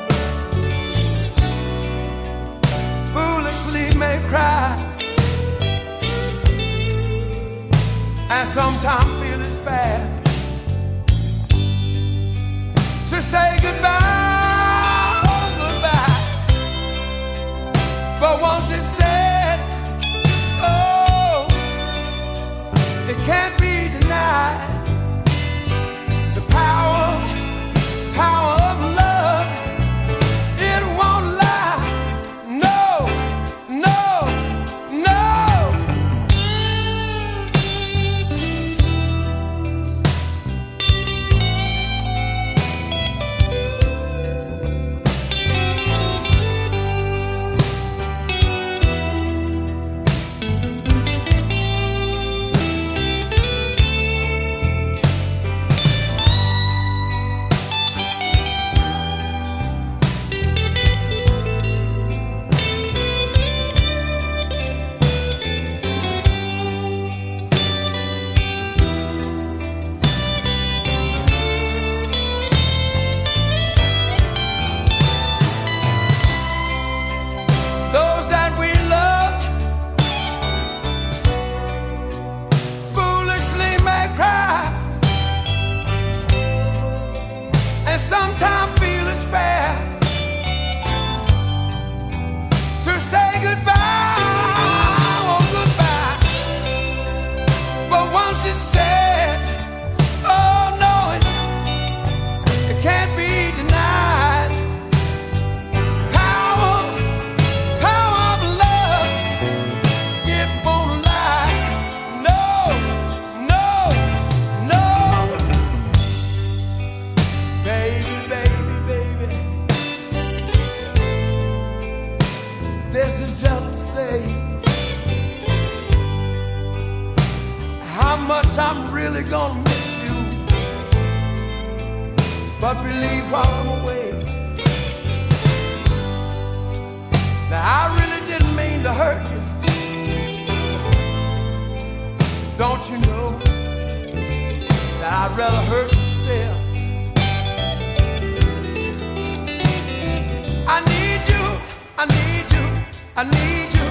foolishly may cry, and sometimes feel it's fair to say goodbye, oh goodbye. But once it's said, oh, it can't be denied. The power of love, it won't lie. No, no, no. Sometimes feel it's fair to say goodbye, oh goodbye. But once it's said, oh no, it can't be denied. Power of love, it won't lie. No, no, no. Baby, baby, baby, this is just to say how much I'm really gonna miss you. But believe while I'm away that I really didn't mean to hurt you. Don't you know that I'd rather hurt myself? I need you, I need you, I need you.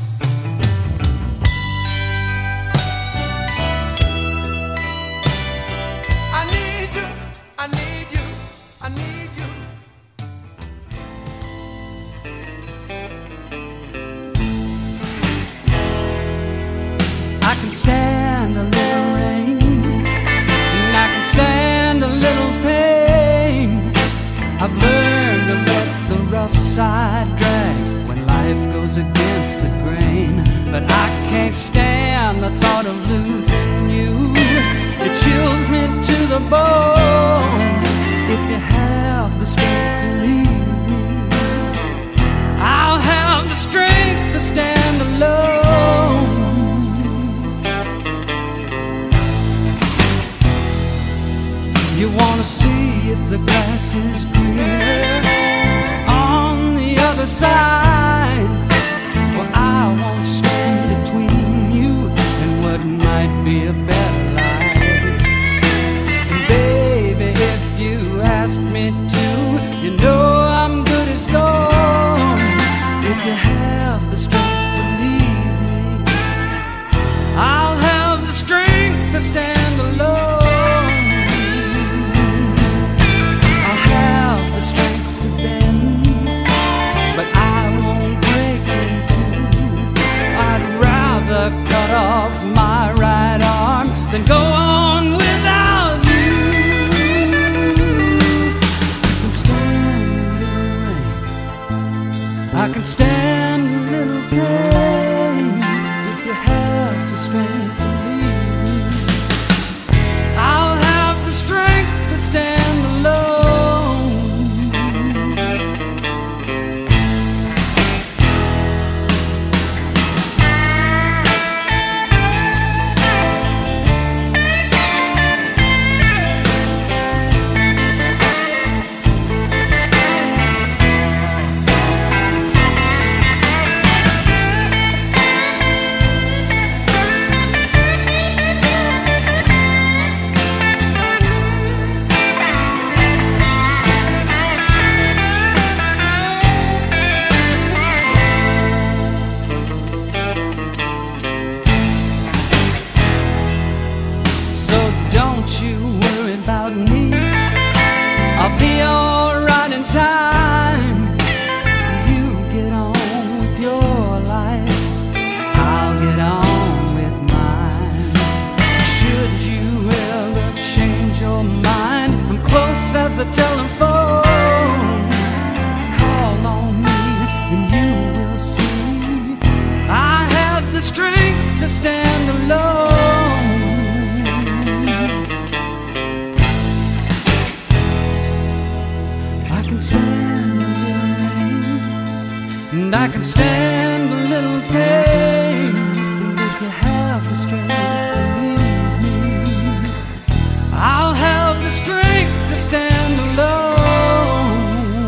I need you, I need you, I need you. I can stand a little rain, and I can stand a little pain. I've learned to let the rough side drag when life goes against the grain. But I can't stand the thought of losing you. It chills me to the bone. If you have the strength to leave, I'll have the strength to stand alone. You wanna see if the grass is greener on the other side? Well, I won't stand between you and what might be a better life. And if you have the strength to leave me, I'll have the strength to stand alone. I'll have the strength to bend, but I won't break in two. I'd rather cut off my right arm than go on without you. I can stand a little pain if you have the strength to leave me. I'll have the strength to stand alone. Don't you worry about me, I'll be alright in time. You get on with your life, I'll get on with mine. Should you ever change your mind, I'm close as a telephone. Call on me and you will see I have the strength to stand alone. I can stand a little rain, and I can stand a little pain. And if you have the strength to leave me, I'll have the strength to stand alone.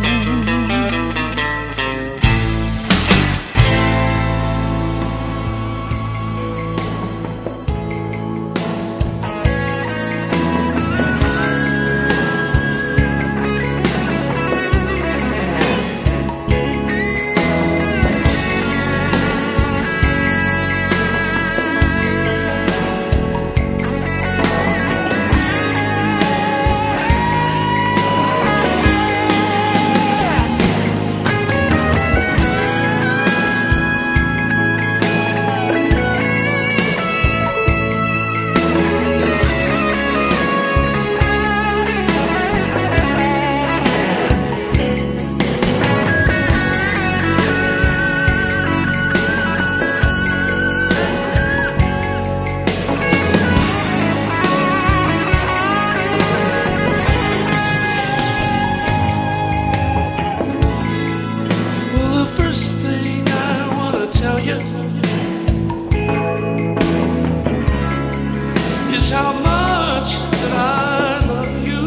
Is how much that I love you,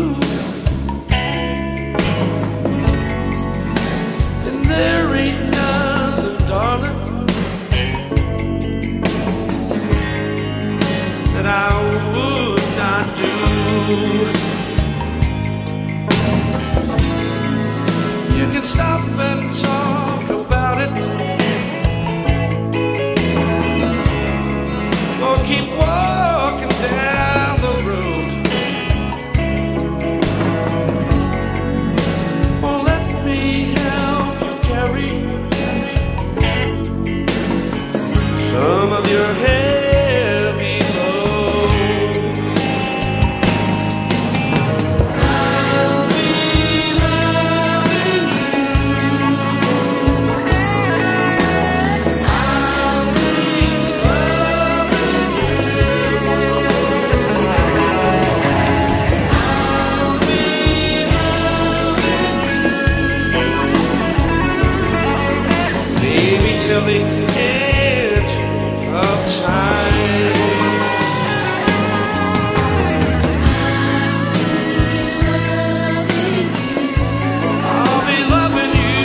and there ain't nothing, darling, that I would not do. You can stop and talk about it, or keep walking down the road. Or let me help you carry some of your heavy load. I'll be loving you. I'll be loving you. I'll be loving you. Baby, till the edge of time. I'll be loving you.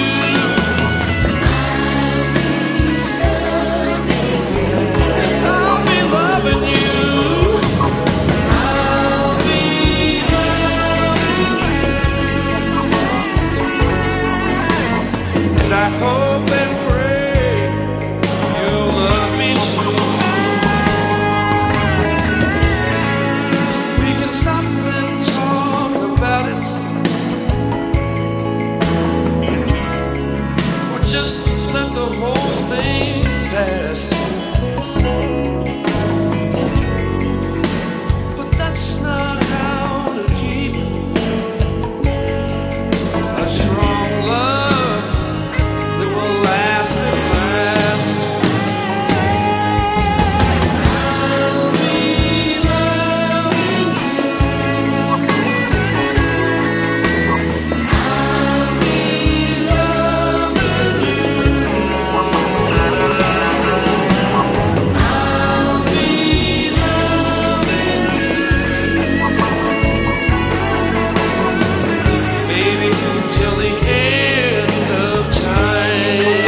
Yes, I'll be loving you. I'll be loving you. And I hope and pray whole thing past. But that's not how to keep a strong love that will last and last. I'll be loving you. I'll be loving you. I'll be loving you, baby, till the end of time.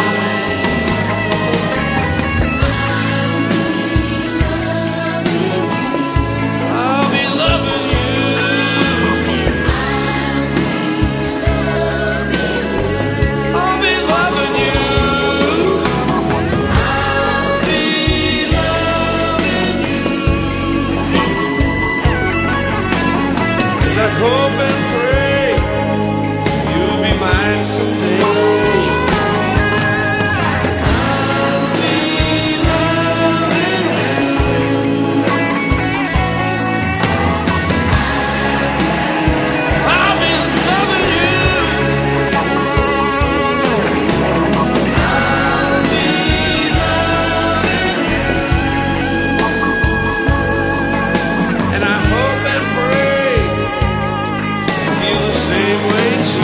I'll be loving you. I'll be loving you. I'll be loving you. And I hope and pray you'll be mine someday. I'll be loving you. I'll be loving you. I'll be loving you. And I hope and pray you feel the same way too.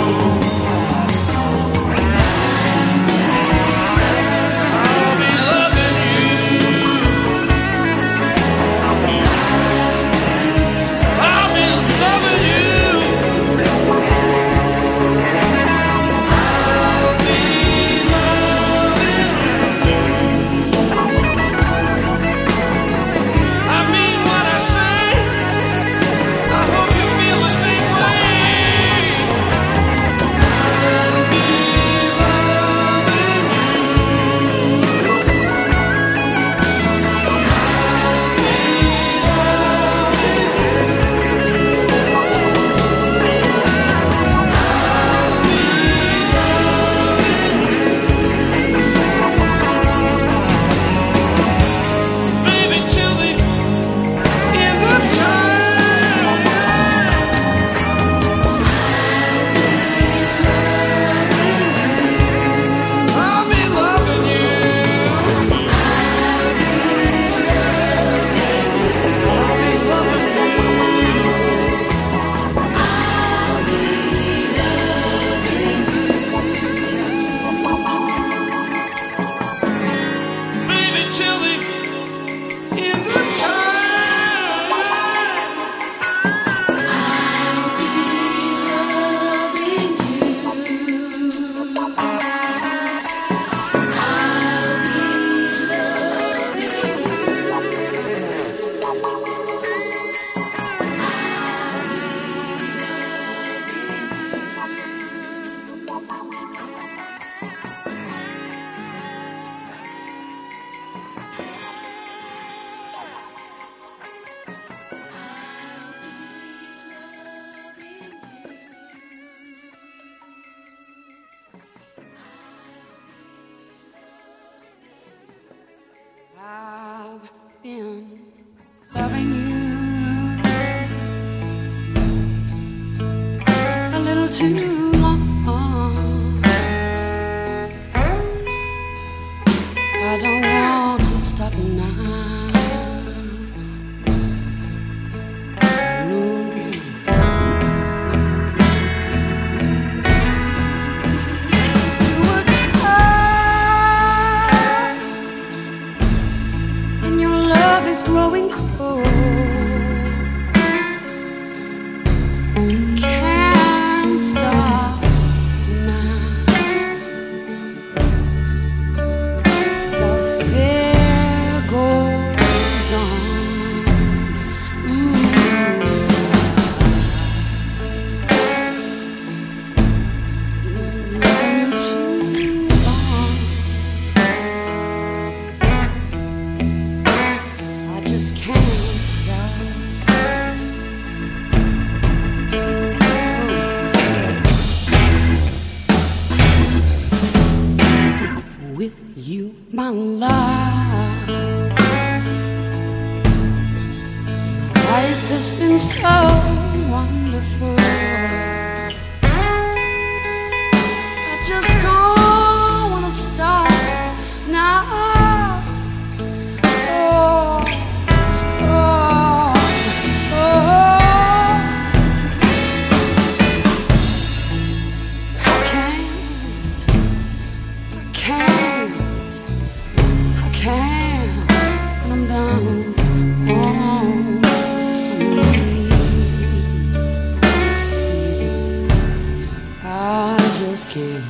I'll be loving you. I'll be loving you. I'll be loving you. I mean what I say. I hope you feel the same way. I'll be loving you. Baby, till the end of time. I'll be loving you. I'll be loving you. Baby, till the end of time. I've been loving you a little too long. I don't want to stop now. You were tired, and your love is growing cold. Can't stop. with you, my life. Life has been so wonderful. I just don't wanna stop now. Oh, oh, oh. I can't, and I'm down on my knees for you. I just can't.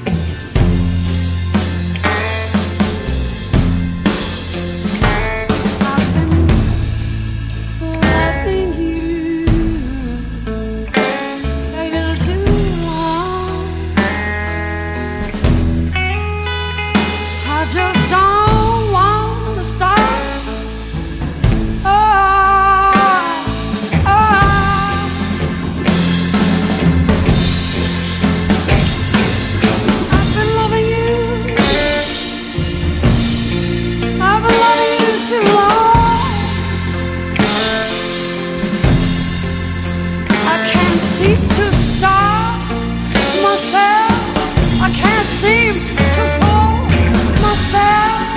I've been loving you a little too long. I just don't want to stop. Oh, oh. I've been loving you. I've been loving you too long. I can't seem to stop myself. I can't seem to pull myself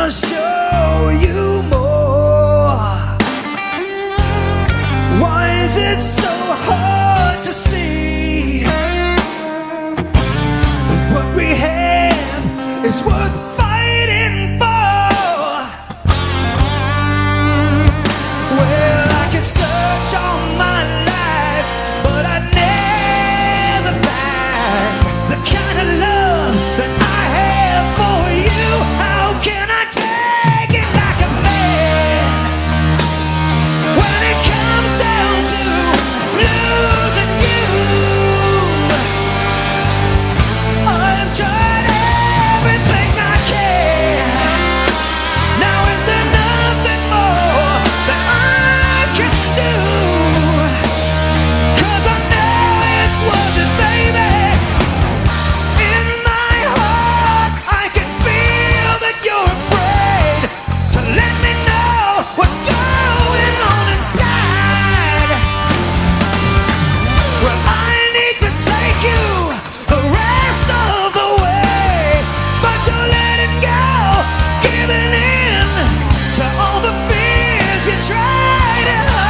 I'll show you more. Why is it so hard to see that what we have is worth fighting for? Well, I could search all my life, but I'd never find the kind of love that I have for you. How can I take it like a man when it comes down to losing you? I've tried everything I can. Now is there nothing more that I can do? 'Cause I know it's worth it, baby. In my heart I can feel that you're afraid to let me know what's going on inside. Well, I need to take you the rest of the way, but you're letting go, giving in to all the fears you try to hide.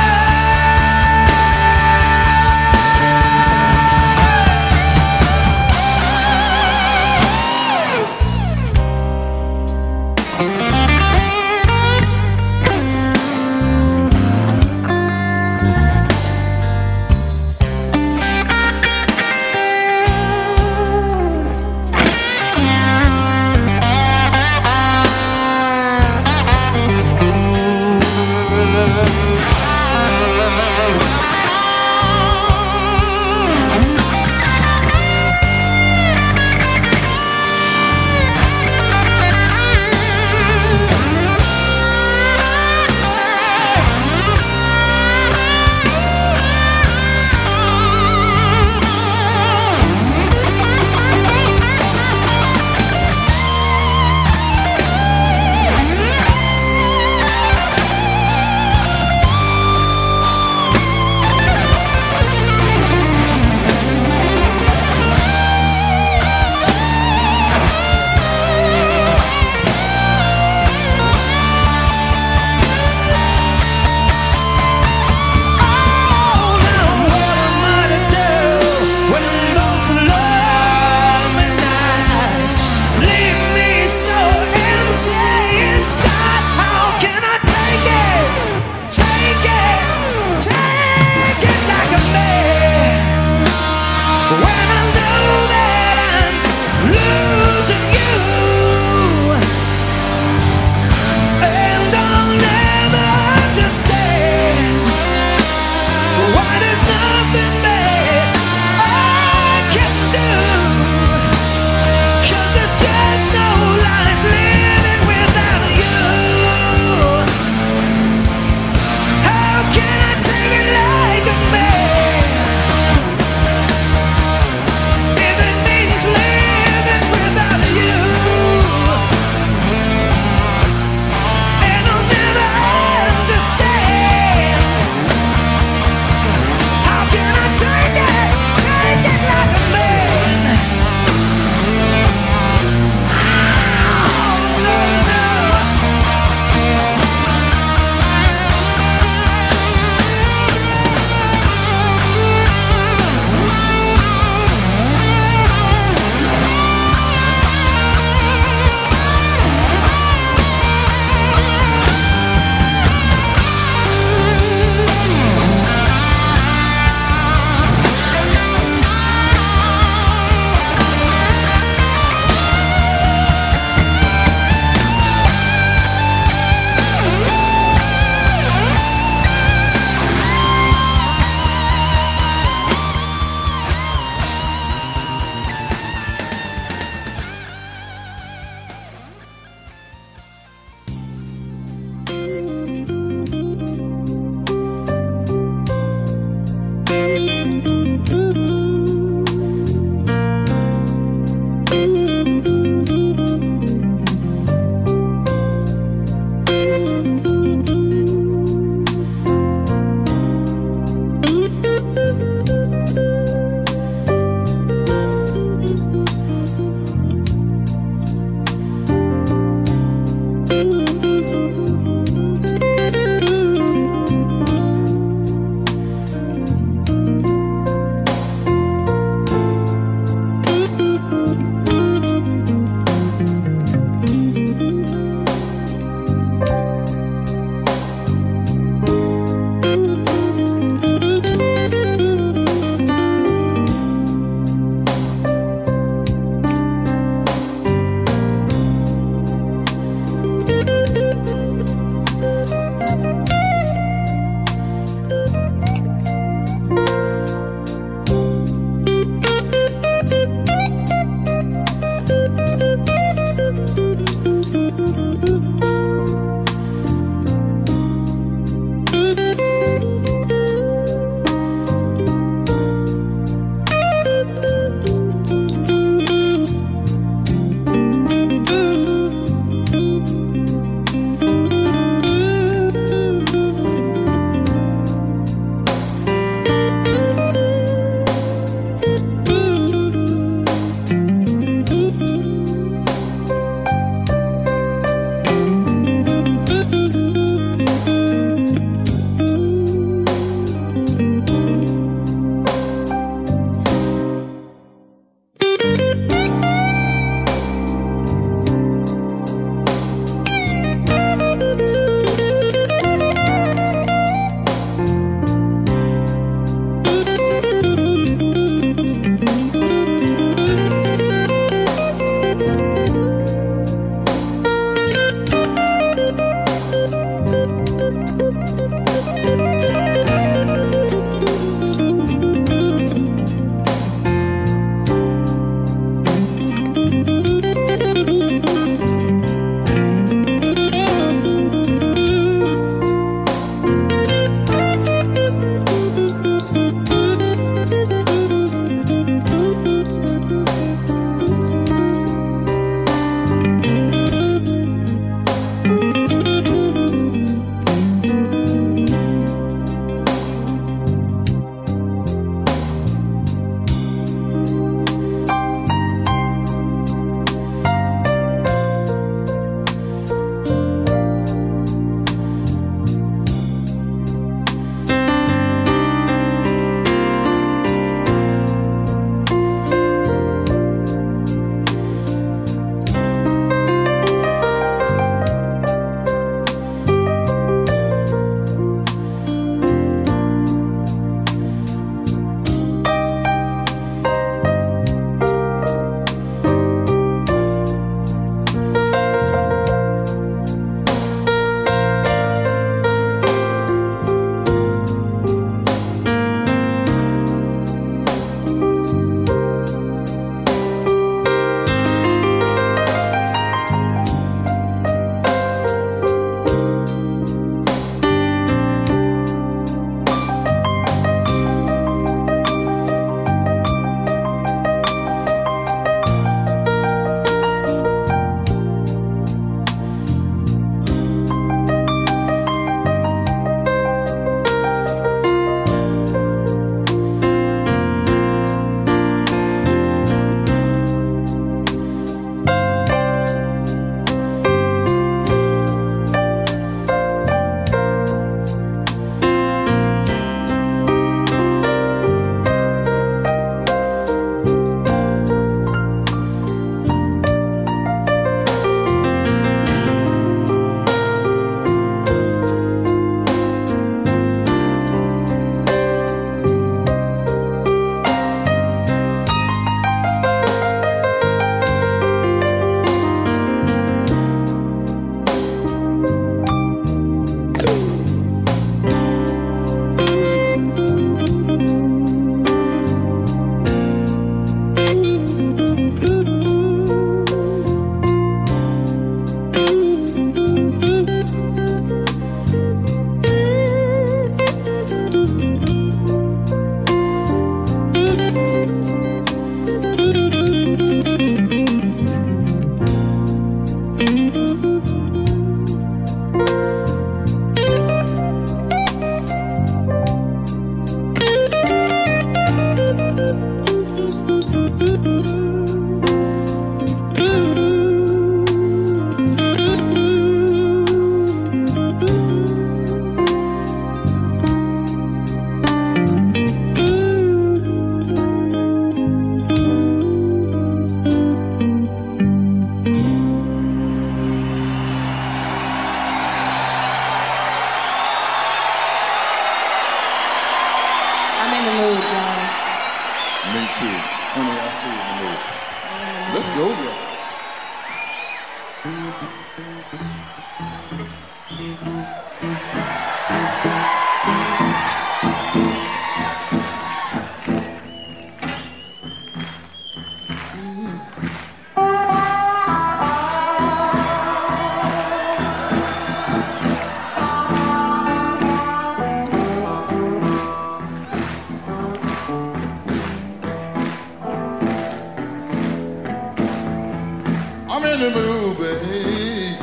I'm in the mood, babe.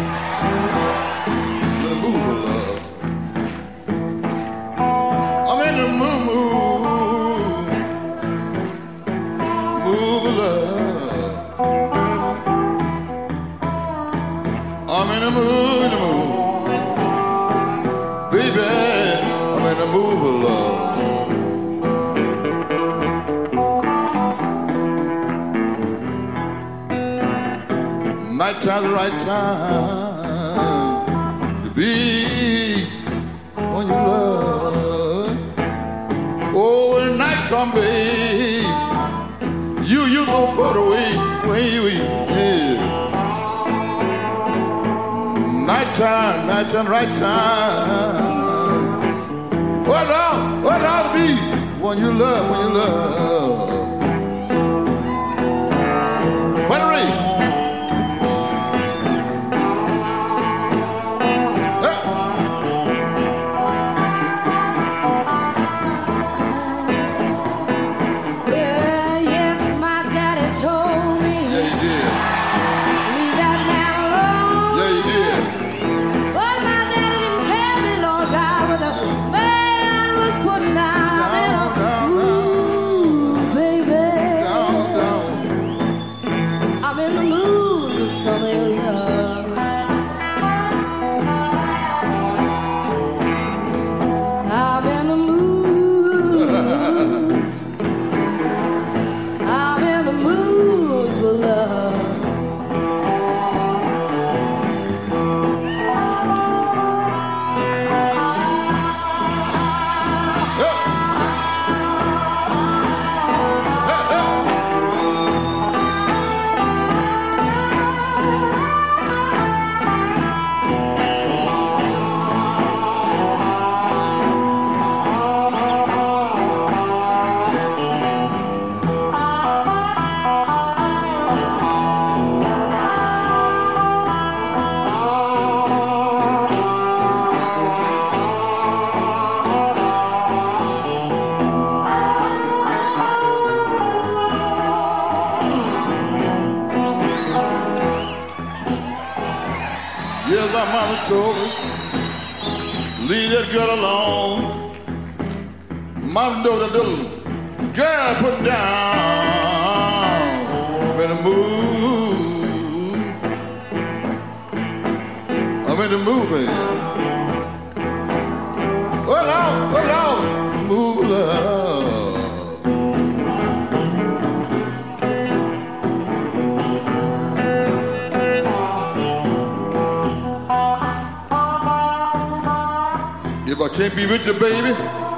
The mood of love. I'm in the mood, mood of love. I'm in the mood, baby. I'm in the mood of love. Night time's the right time to be when you love. Oh, when night come, babe, you so far away, yeah. Night time, right time. What ought to be when you love, What a rate. Yes, my mama told me, leave that girl alone. Mama knows that little girl put down in the mood. I'm in the mood, baby. Hold on, move love. If I can't be with you, baby,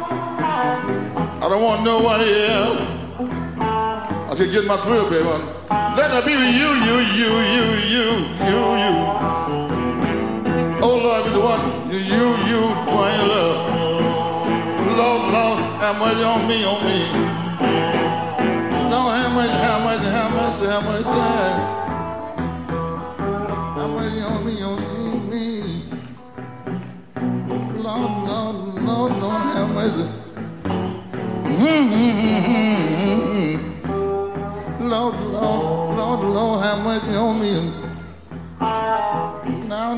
I don't want nobody else. I can get my thrill, baby. Let her be with you. Oh, Lord, be the one, you, my love. Lord, have mercy on me. Lord, have mercy. Have mercy on me. Lord, have mercy. Lord, have mercy on me. Now.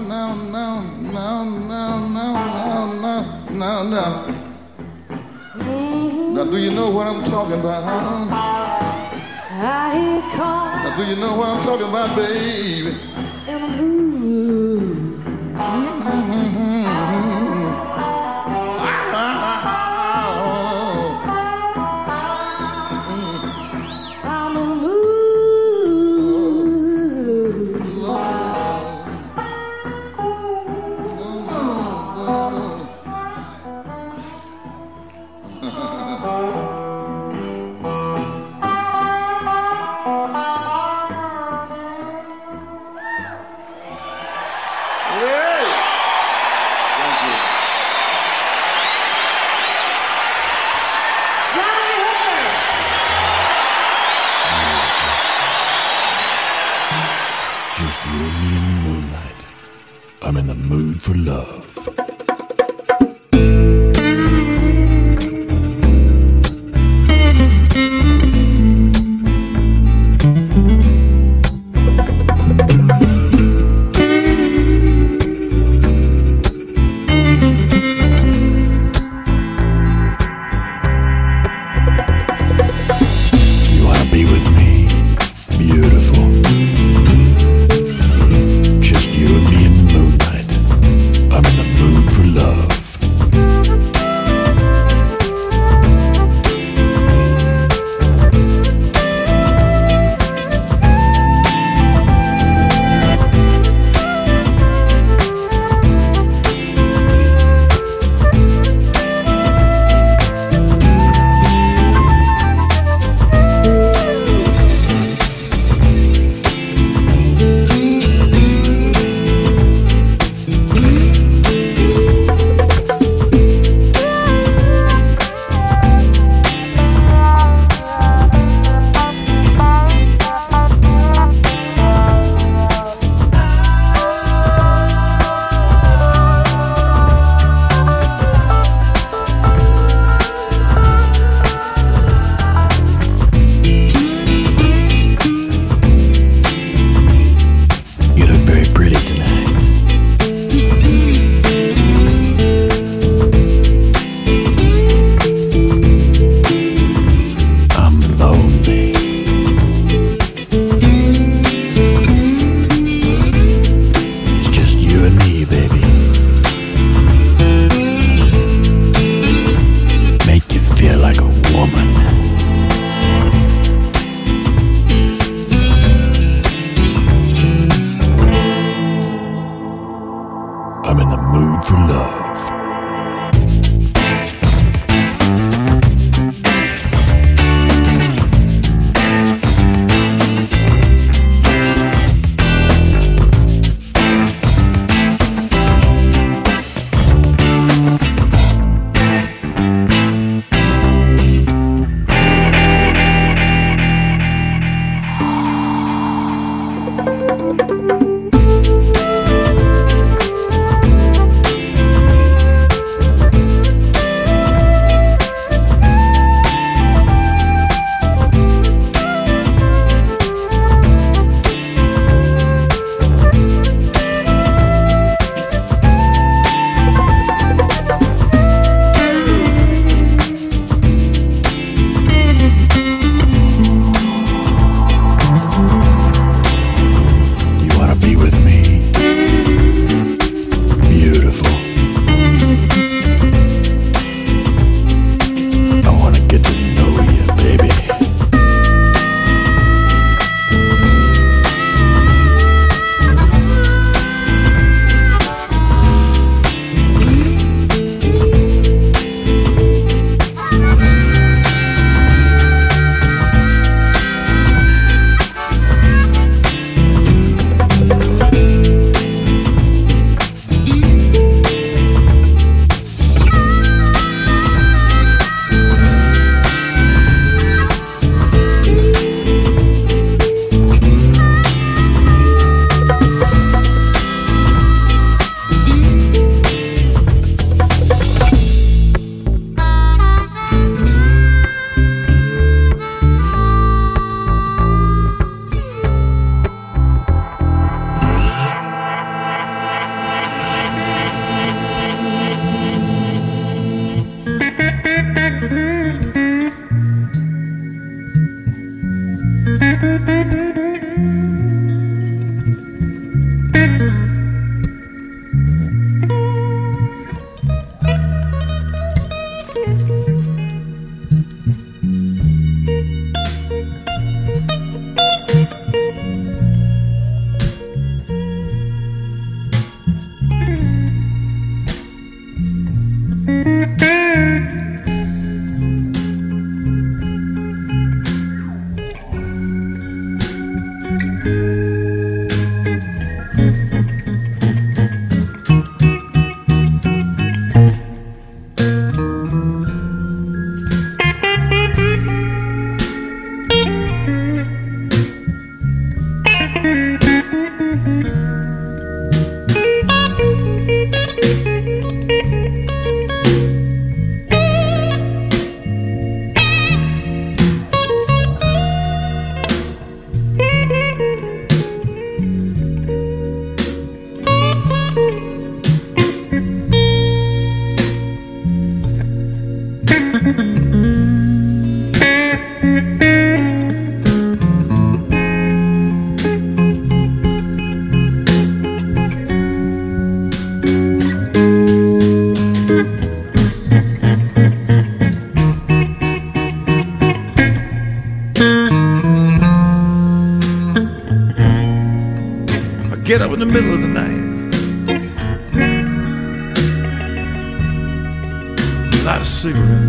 Now, do you know what I'm talking about? Now, do you know what I'm talking about, baby? In a mood. I'm in a mood. I'm in the mood for love. You wanna be with me? Beautiful. Just you and me in the moonlight. I'm in the mood for love. You look very pretty tonight. I'm lonely. It's just you and me, baby. Make you feel like a woman. I'm in the mood for love. the middle of the night, light a cigarette.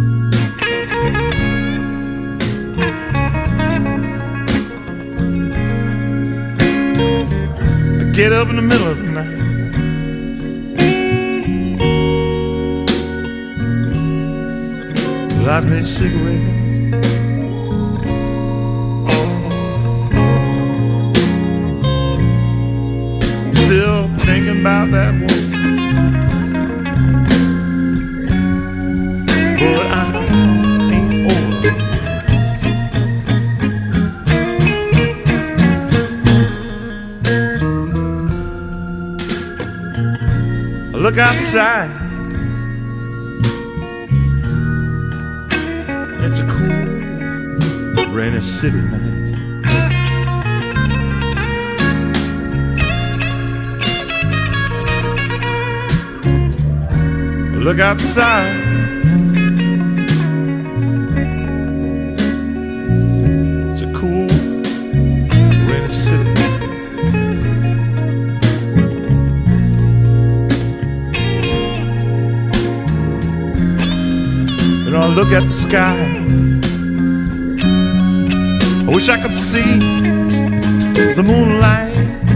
I get up in the middle of the night, light me a cigarette. Still thinking about that woman, but I ain't over. I look outside, it's a cool, rainy city night. Look outside, it's a cool, rainy city. And I look at the sky, I wish I could see the moonlight.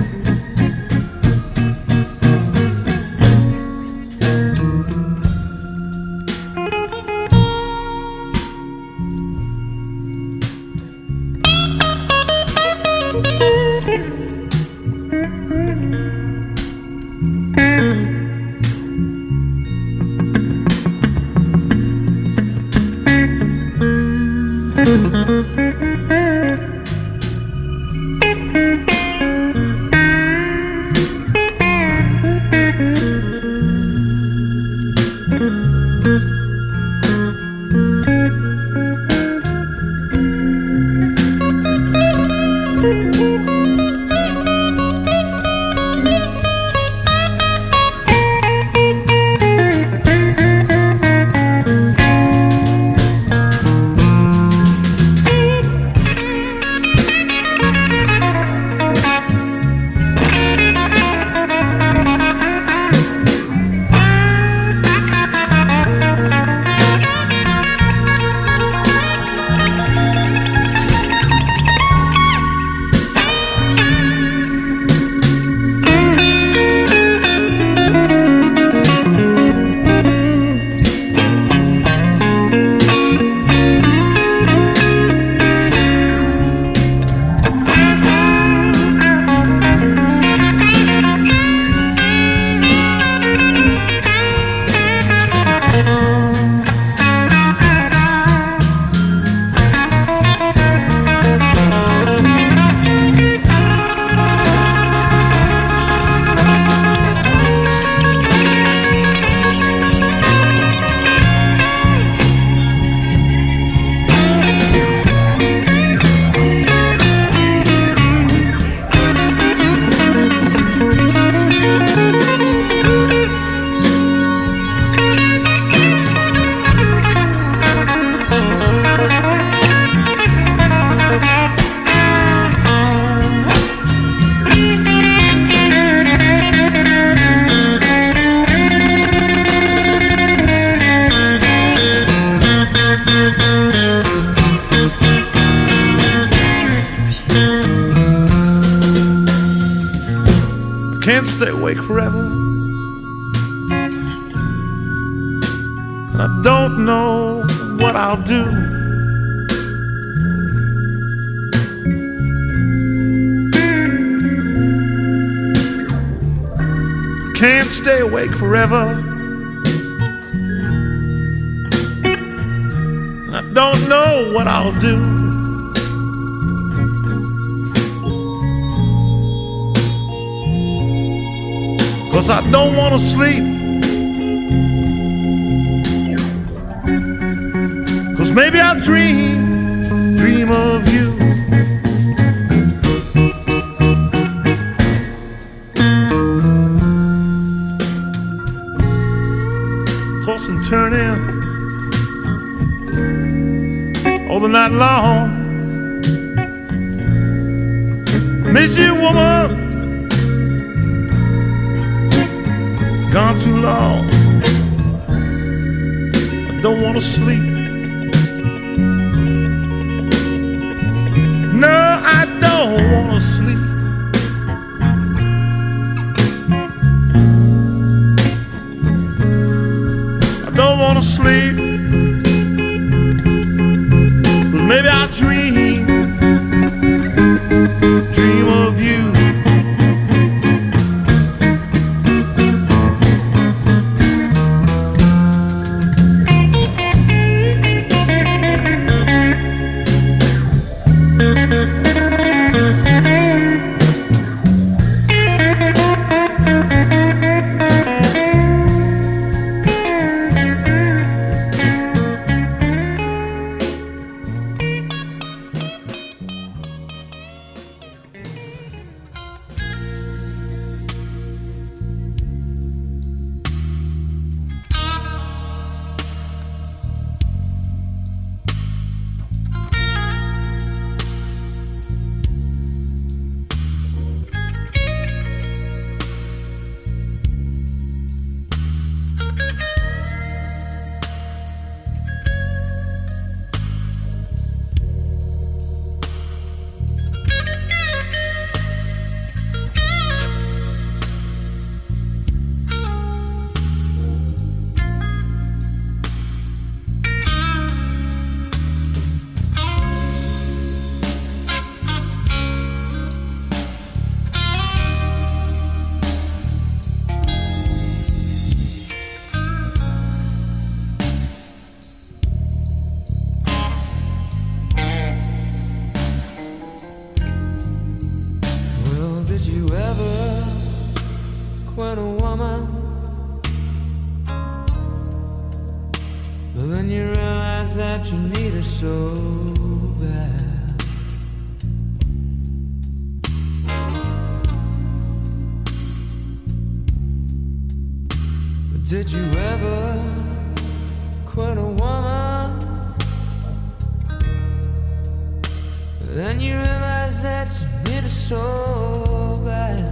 Can't stay awake forever, and I don't know what I'll do. Can't stay awake forever, and I don't know what I'll do. 'Cause I don't want to sleep, 'cause maybe I'll dream of you. Toss and turning all the night long. Miss you, woman, too long. I don't want to sleep. No, I don't want to sleep. I don't want to sleep. 'Cause maybe I'll dream of you. Did you ever quit a woman? Then you realize that you need her so bad.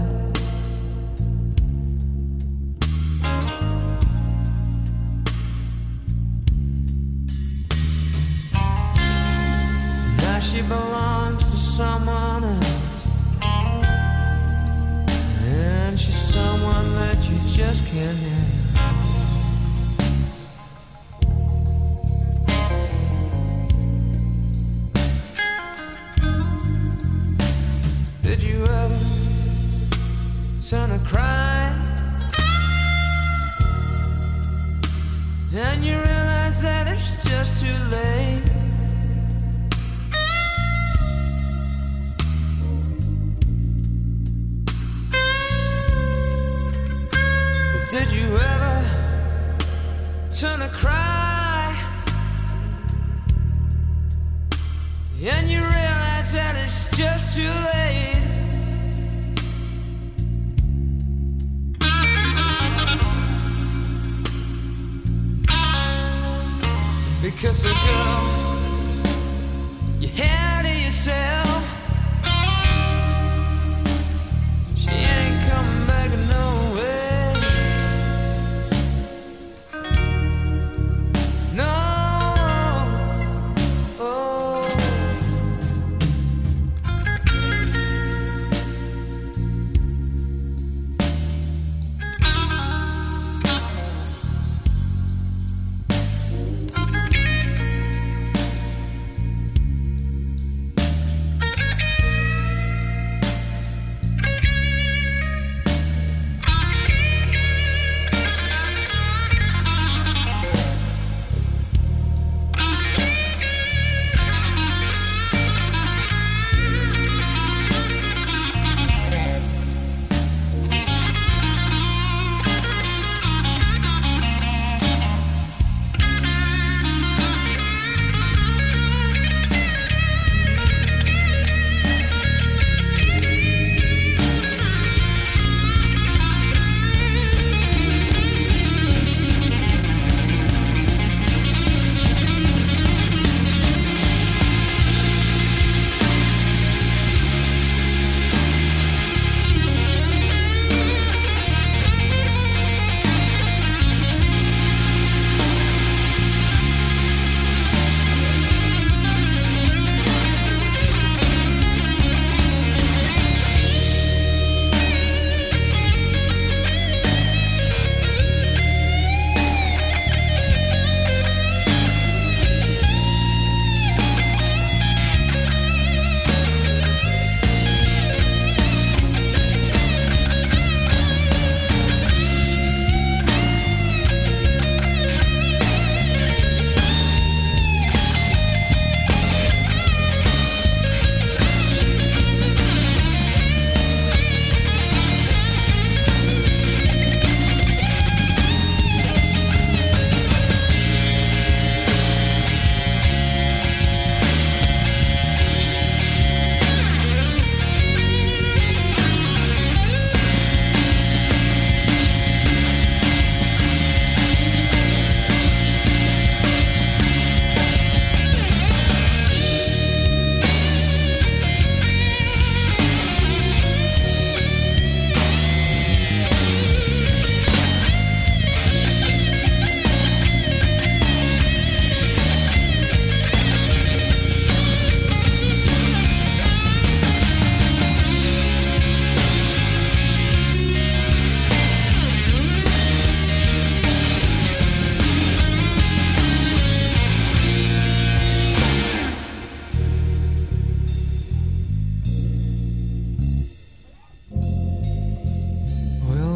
Now she belongs to someone else, and she's someone that you just can't have. Did you ever turn to cry? And you realize that it's just too late. Did you ever turn to cry? And you realize that it's just too late. Because the girl you had to yourself, she ain't coming back no way. No, oh.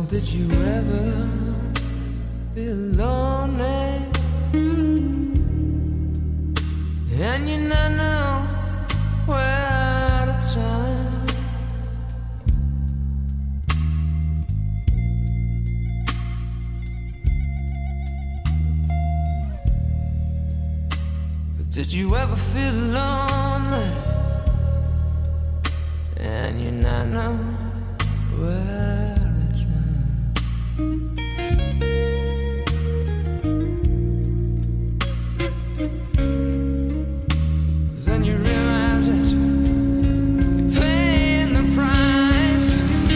Did you ever feel lonely? And you not know where to turn? Did you ever feel lonely? And you not know where to turn? Then you realize that you're paying the price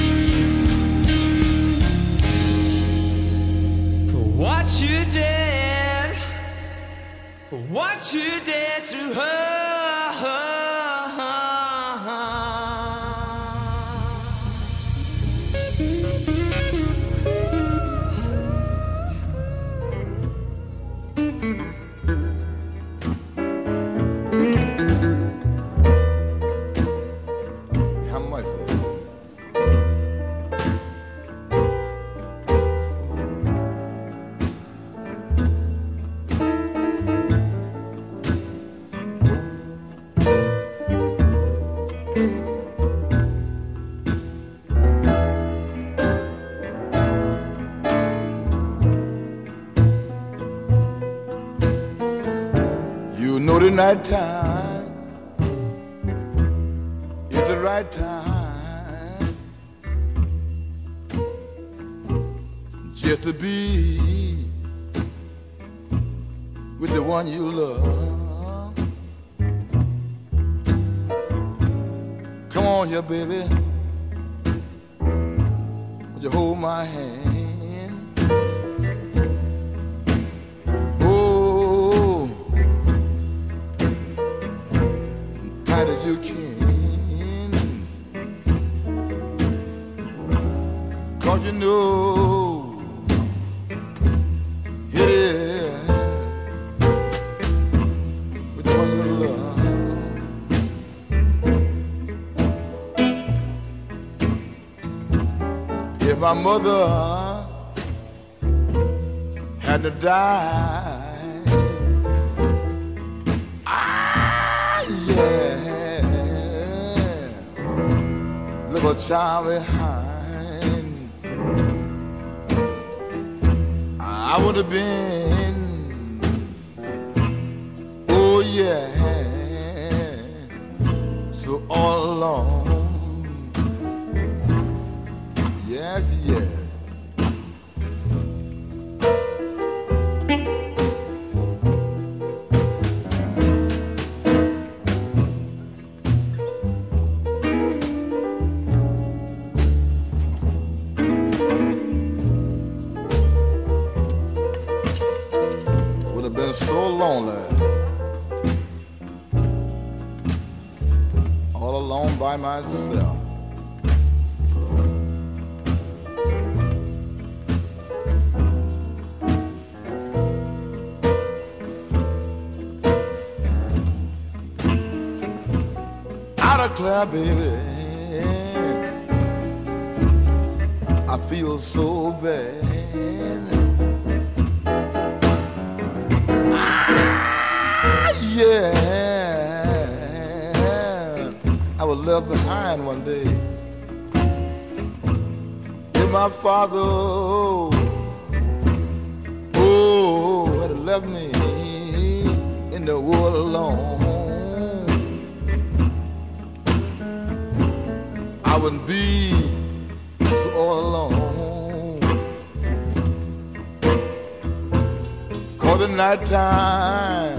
for what you did, for what you did to her. How much is it? You know the night time is the right time just to be with the one you love. Come on here, baby. Would you hold my hand? Oh, tight as you can. 'Cause you know it is with one you love. If my mother hadn't died, yeah, little child behind, I would have been, oh yeah, so all alone. Yes, yeah. Would have been so lonely, all alone by myself. Out of Claire, baby, I feel so bad. Yeah, I was left behind one day. If my father, oh, had left me in the world alone, I wouldn't be so all alone. 'Cause the night time,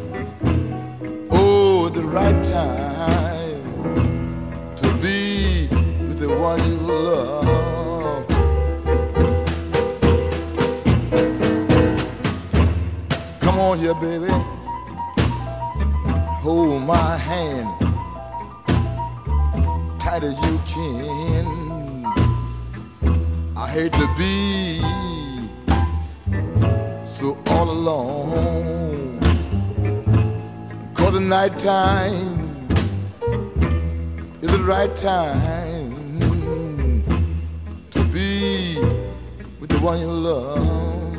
oh, the right time to be with the one you love. Come on here, baby, hold my hand tight as you can. I hate to be so all alone. 'Cause the night time is the right time to be one you love.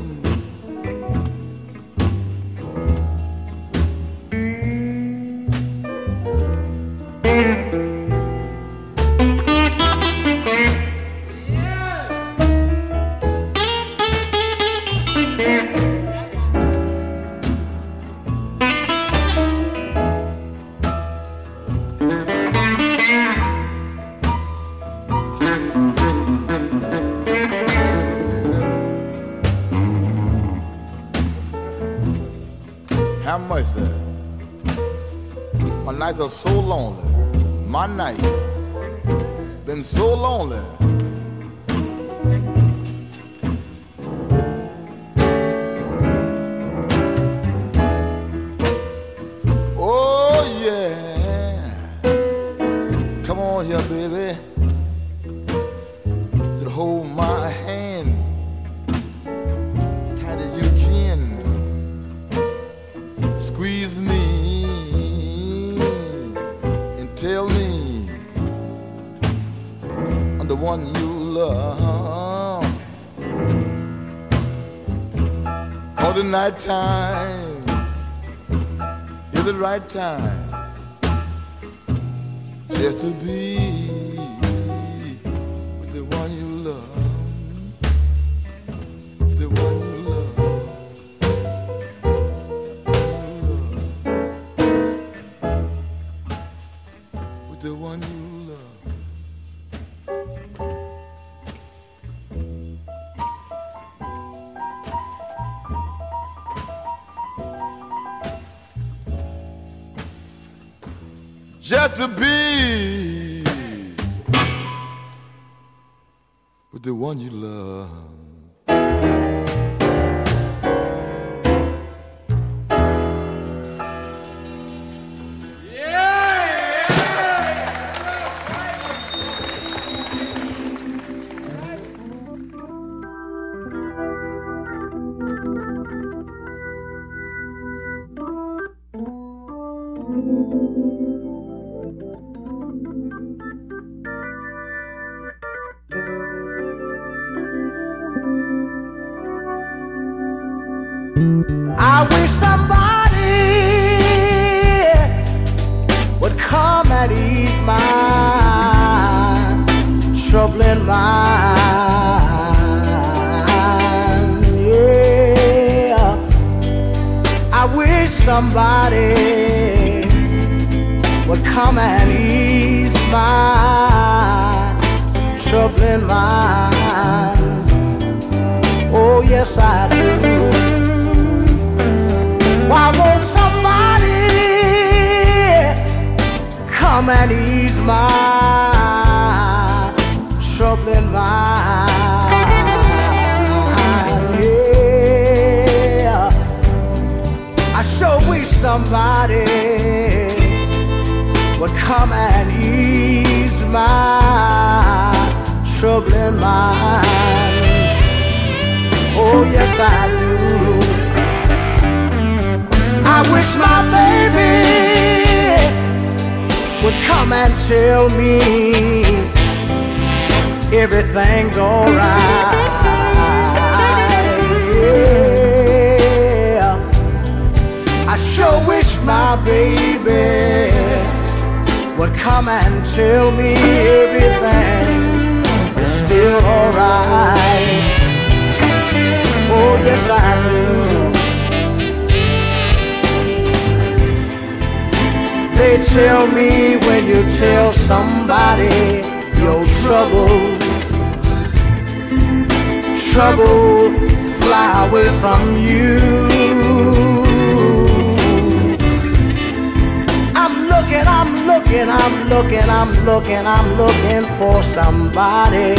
Have mercy. My nights are so lonely. My night been so lonely. Oh yeah. Come on here, baby. You hold my hand tight as you can. Squeeze me and tell me I'm the one you love. All the night time is the right time just to be with the one you love. The one you love. The one you love. Just to be with the one you love. I wish somebody would come and ease my troubling mind. Yeah, I wish somebody would come and ease my troubling mind. Oh yes, I do. Why won't somebody come and ease my troubling mind? Yeah, I sure wish somebody would come and ease my troubling mind. Oh yes, I do. I wish my baby would come and tell me everything's alright. Yeah, I sure wish my baby would come and tell me everything is still alright. Oh yes, I do. They tell me when you tell somebody your troubles, trouble fly away from you. I'm looking for somebody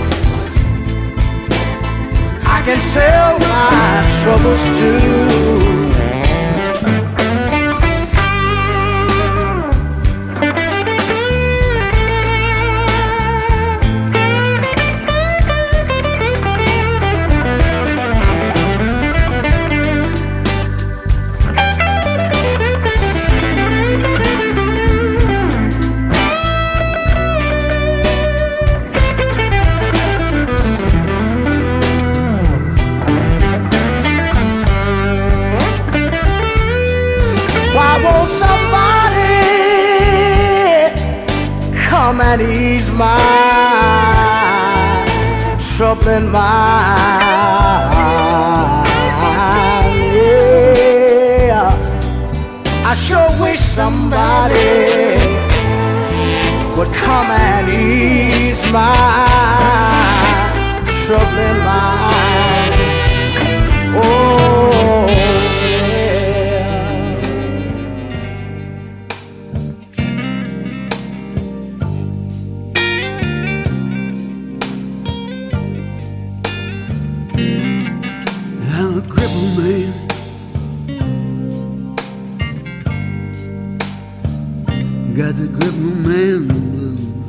I can tell my troubles to. and ease my troubling mind. Yeah, I sure wish somebody would come and ease my troubling mind. Oh, I'm a crippled man. Got the crippled man blues.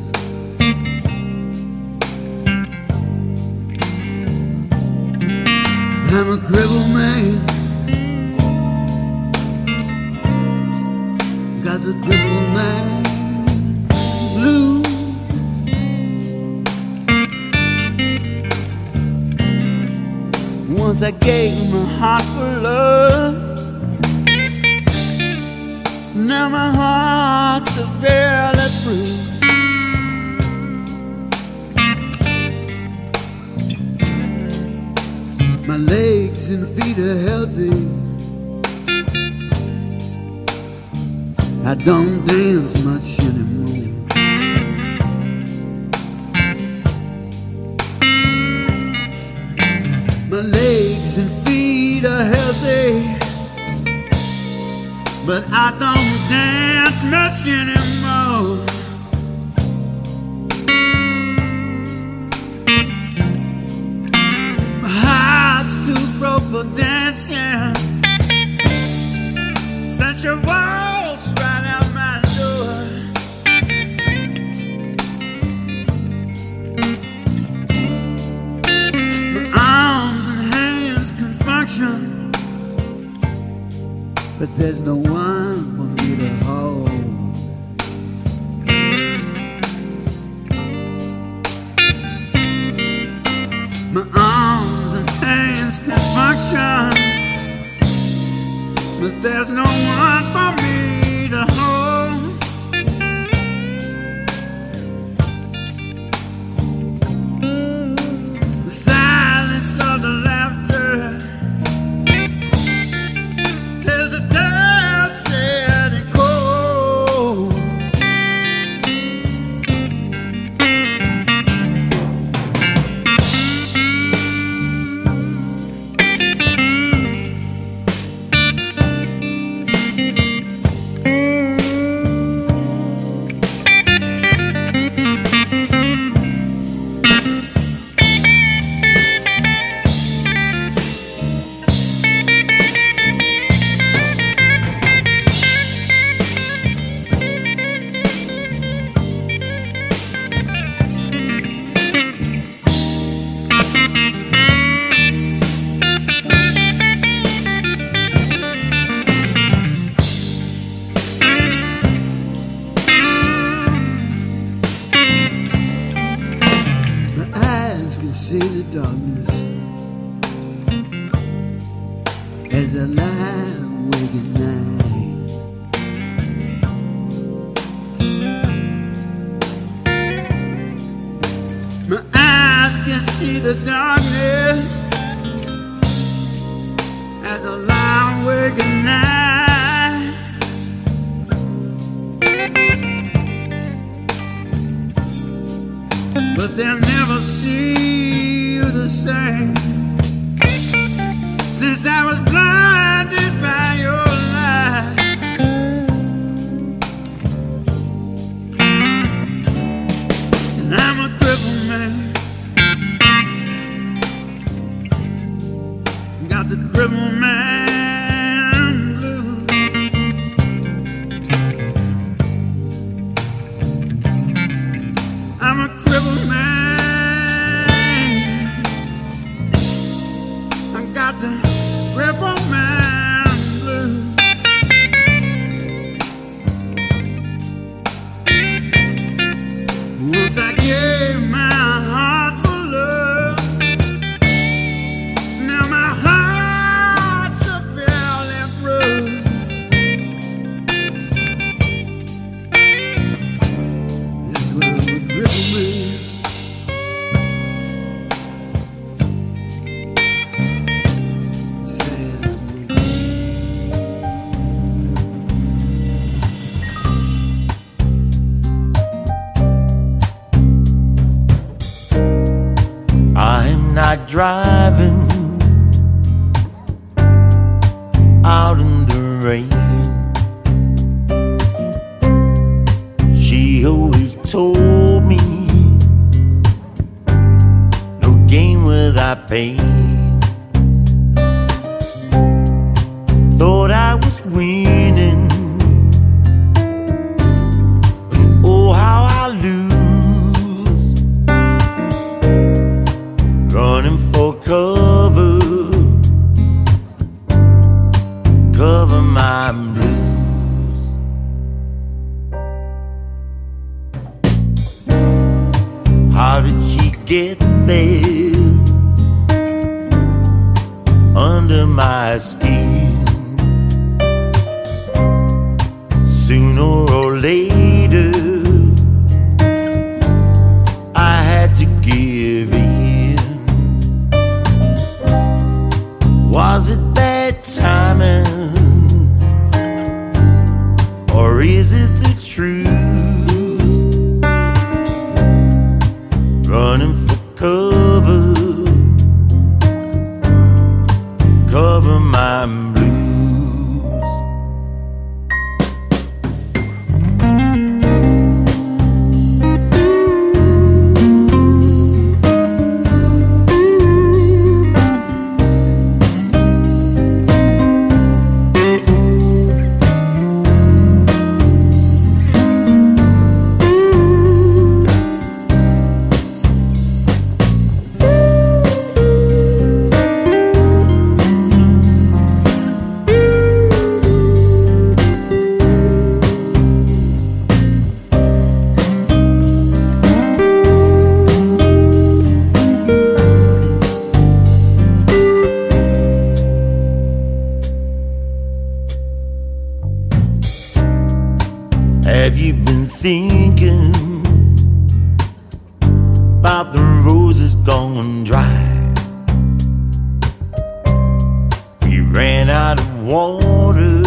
I'm a crippled man. Got the crippled man blues. Once I gave my heart for love. Now my heart's severely bruised. My legs and feet are healthy. I don't dance much anymore. My legs and feet are healthy, but I don't dance much anymore. My heart's too broke for dancing. Such a waltz right out my door. My arms and hands can function, but there's no one for me to hold. My arms and hands can function, but there's no one for me to hold. The silence of the laughter tells the tale sad and cold. My eyes can see the darkness as I lie awake at night. My eyes can see the darkness as I lie awake at night. But they'll never see you the same, since I was blinded by your light. And I'm a crippled man, got the crippled man blues. I'm a crippled man, I got the crippled man blues. Once I gave my heart for love. Now my heart's driving out in the rain. She always told me no gain without pain. Thought I was winning, and oh how I lose, running for cover, cover my blues. How did she get there under my skin? Sooner or later I had to give in. Was it bad timing, or is it the truth? Running for cover, cover my blues. Have you been thinking about the roses gone dry? We ran out of water,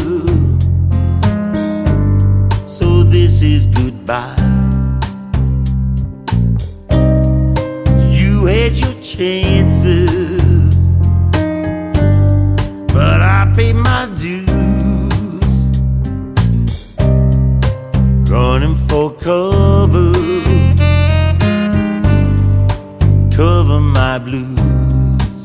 so this is goodbye. You had your chances, but I paid my dues. Running for cover, cover my blues.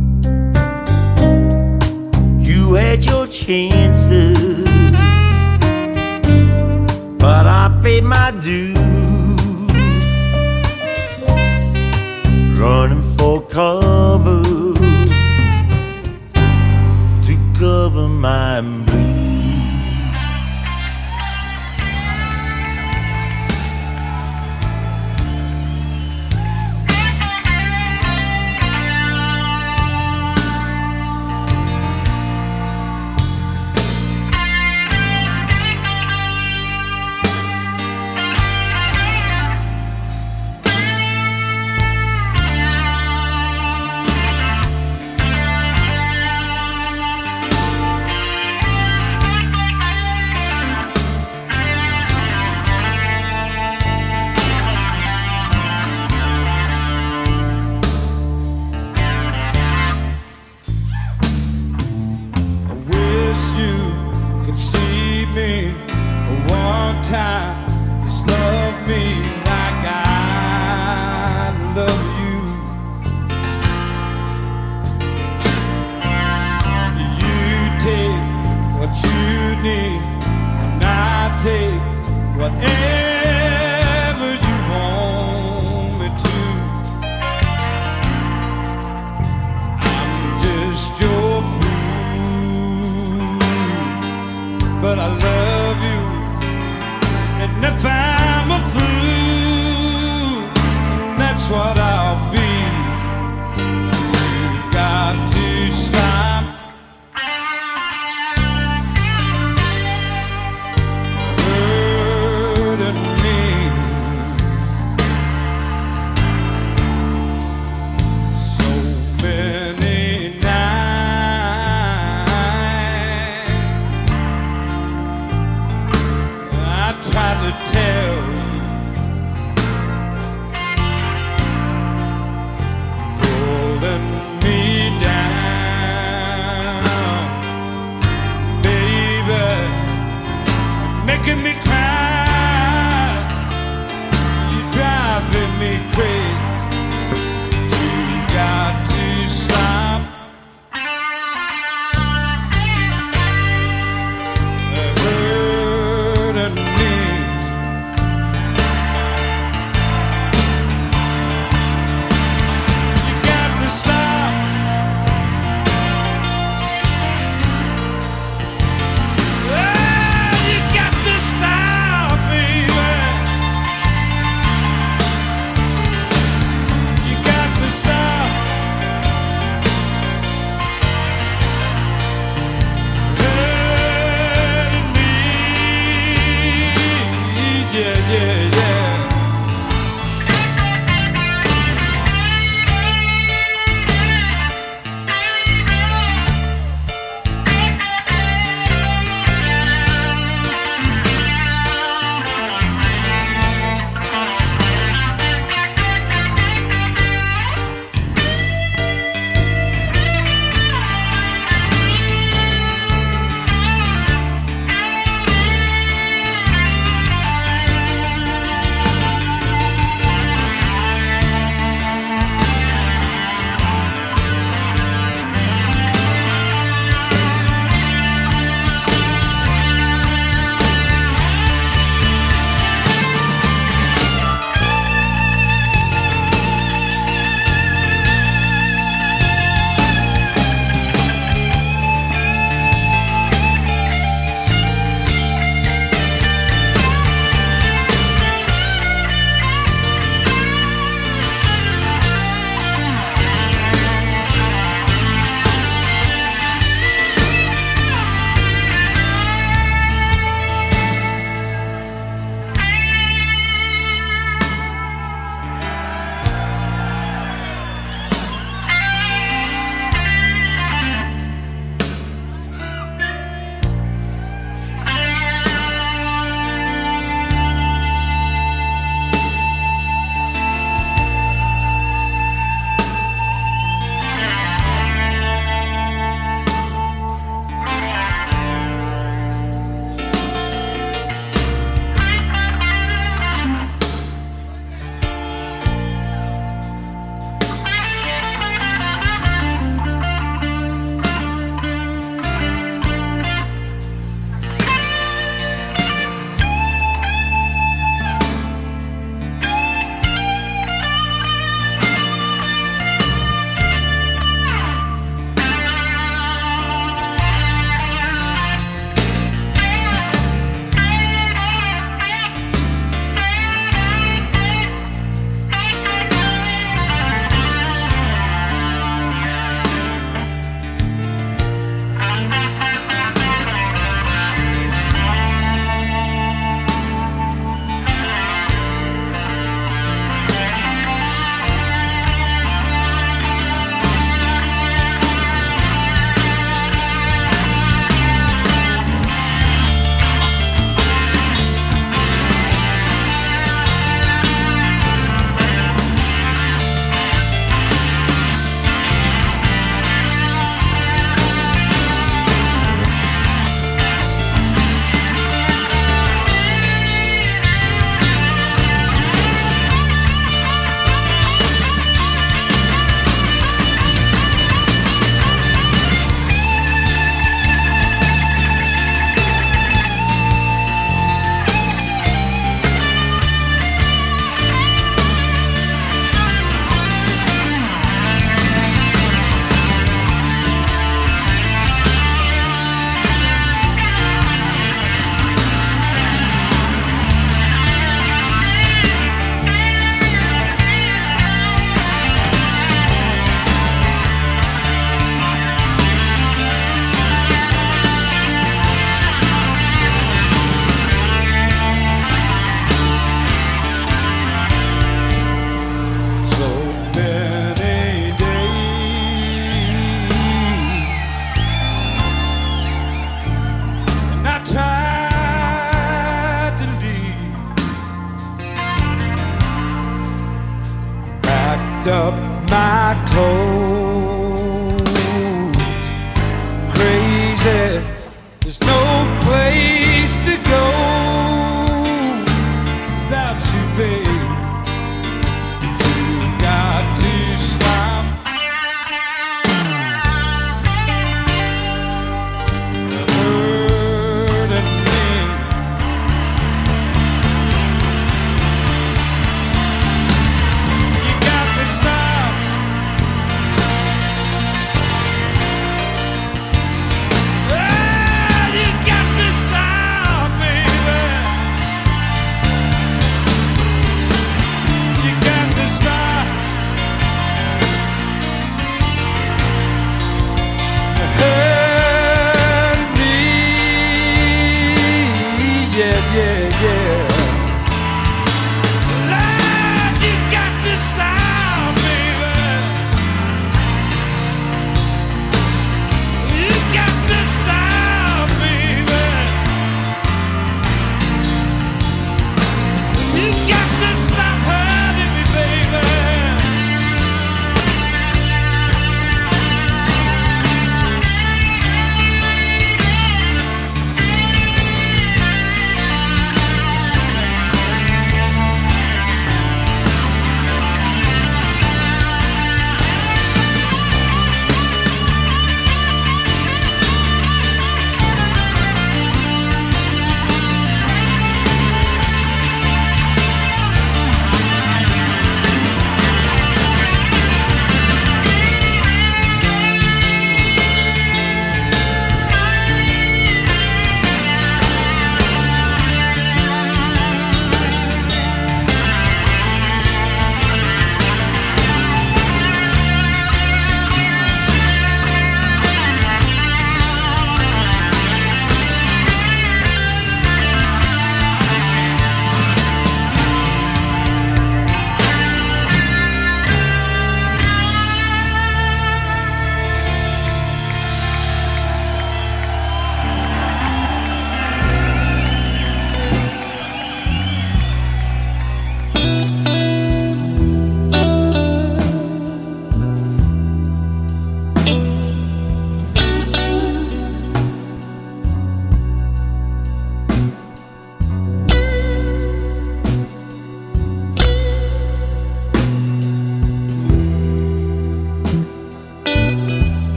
You had your chances, but I paid my dues. Running for cover, to cover my blues.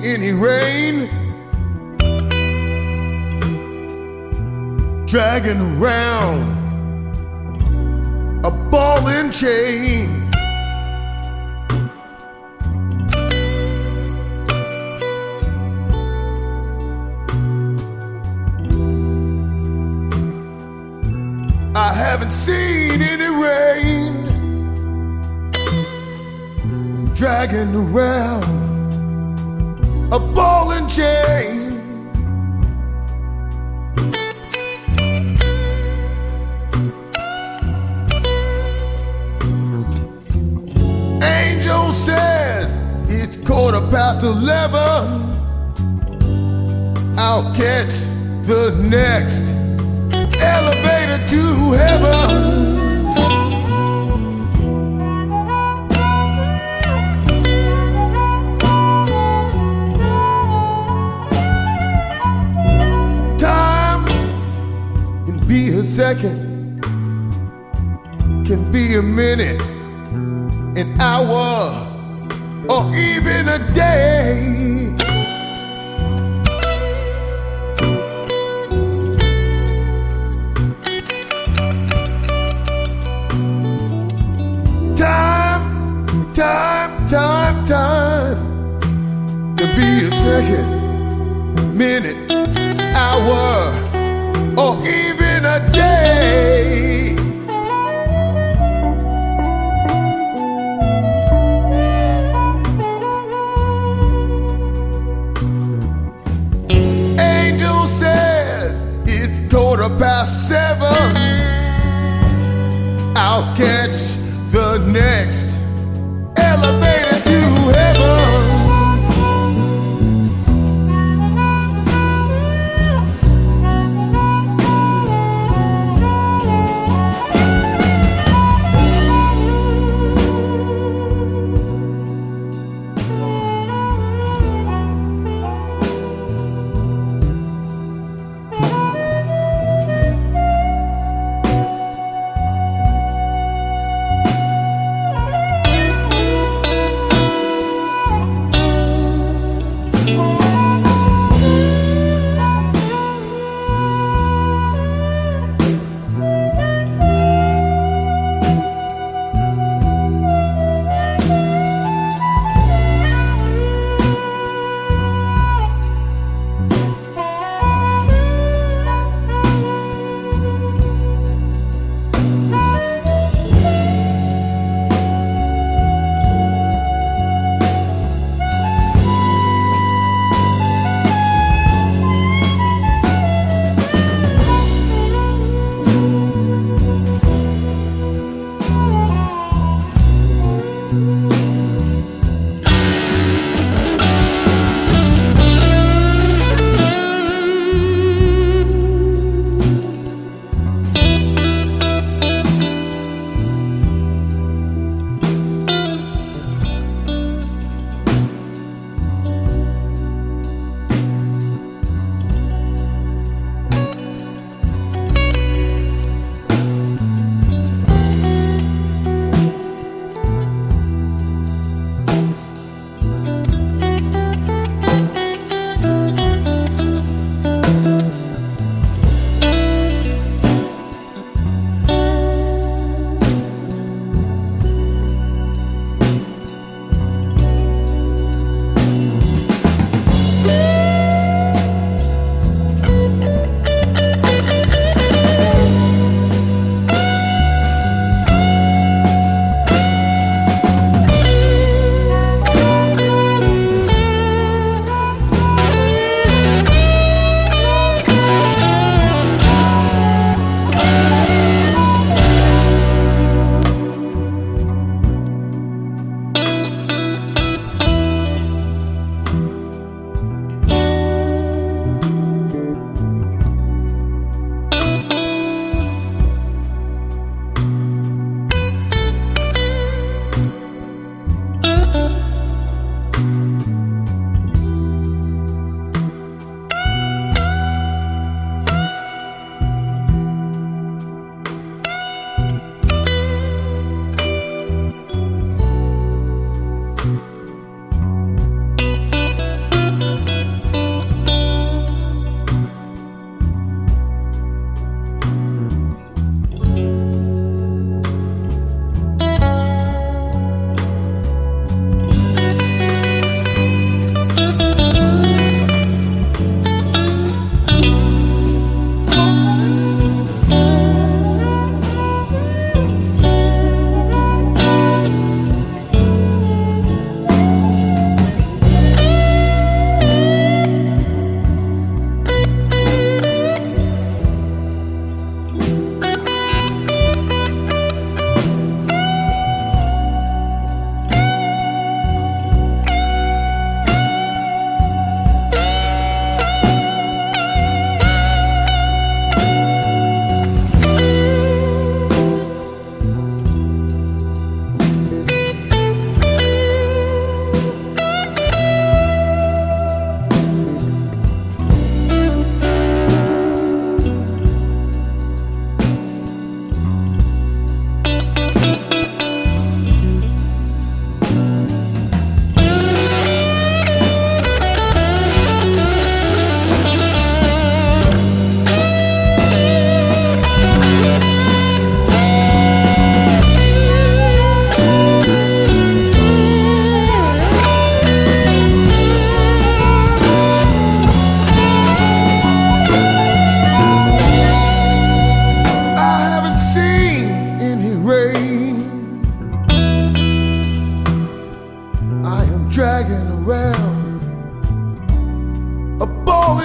any rain, dragging around a ball and chain. I haven't seen any rain, dragging around a ball and chain. Angel says it's 11:15. I'll catch the next elevator to heaven. Time can be a second, can be a minute, an hour, or even a day. Time to be a second, minute, hour, or even a day. Angel says it's 7:15. I'll catch the next elevator to heaven.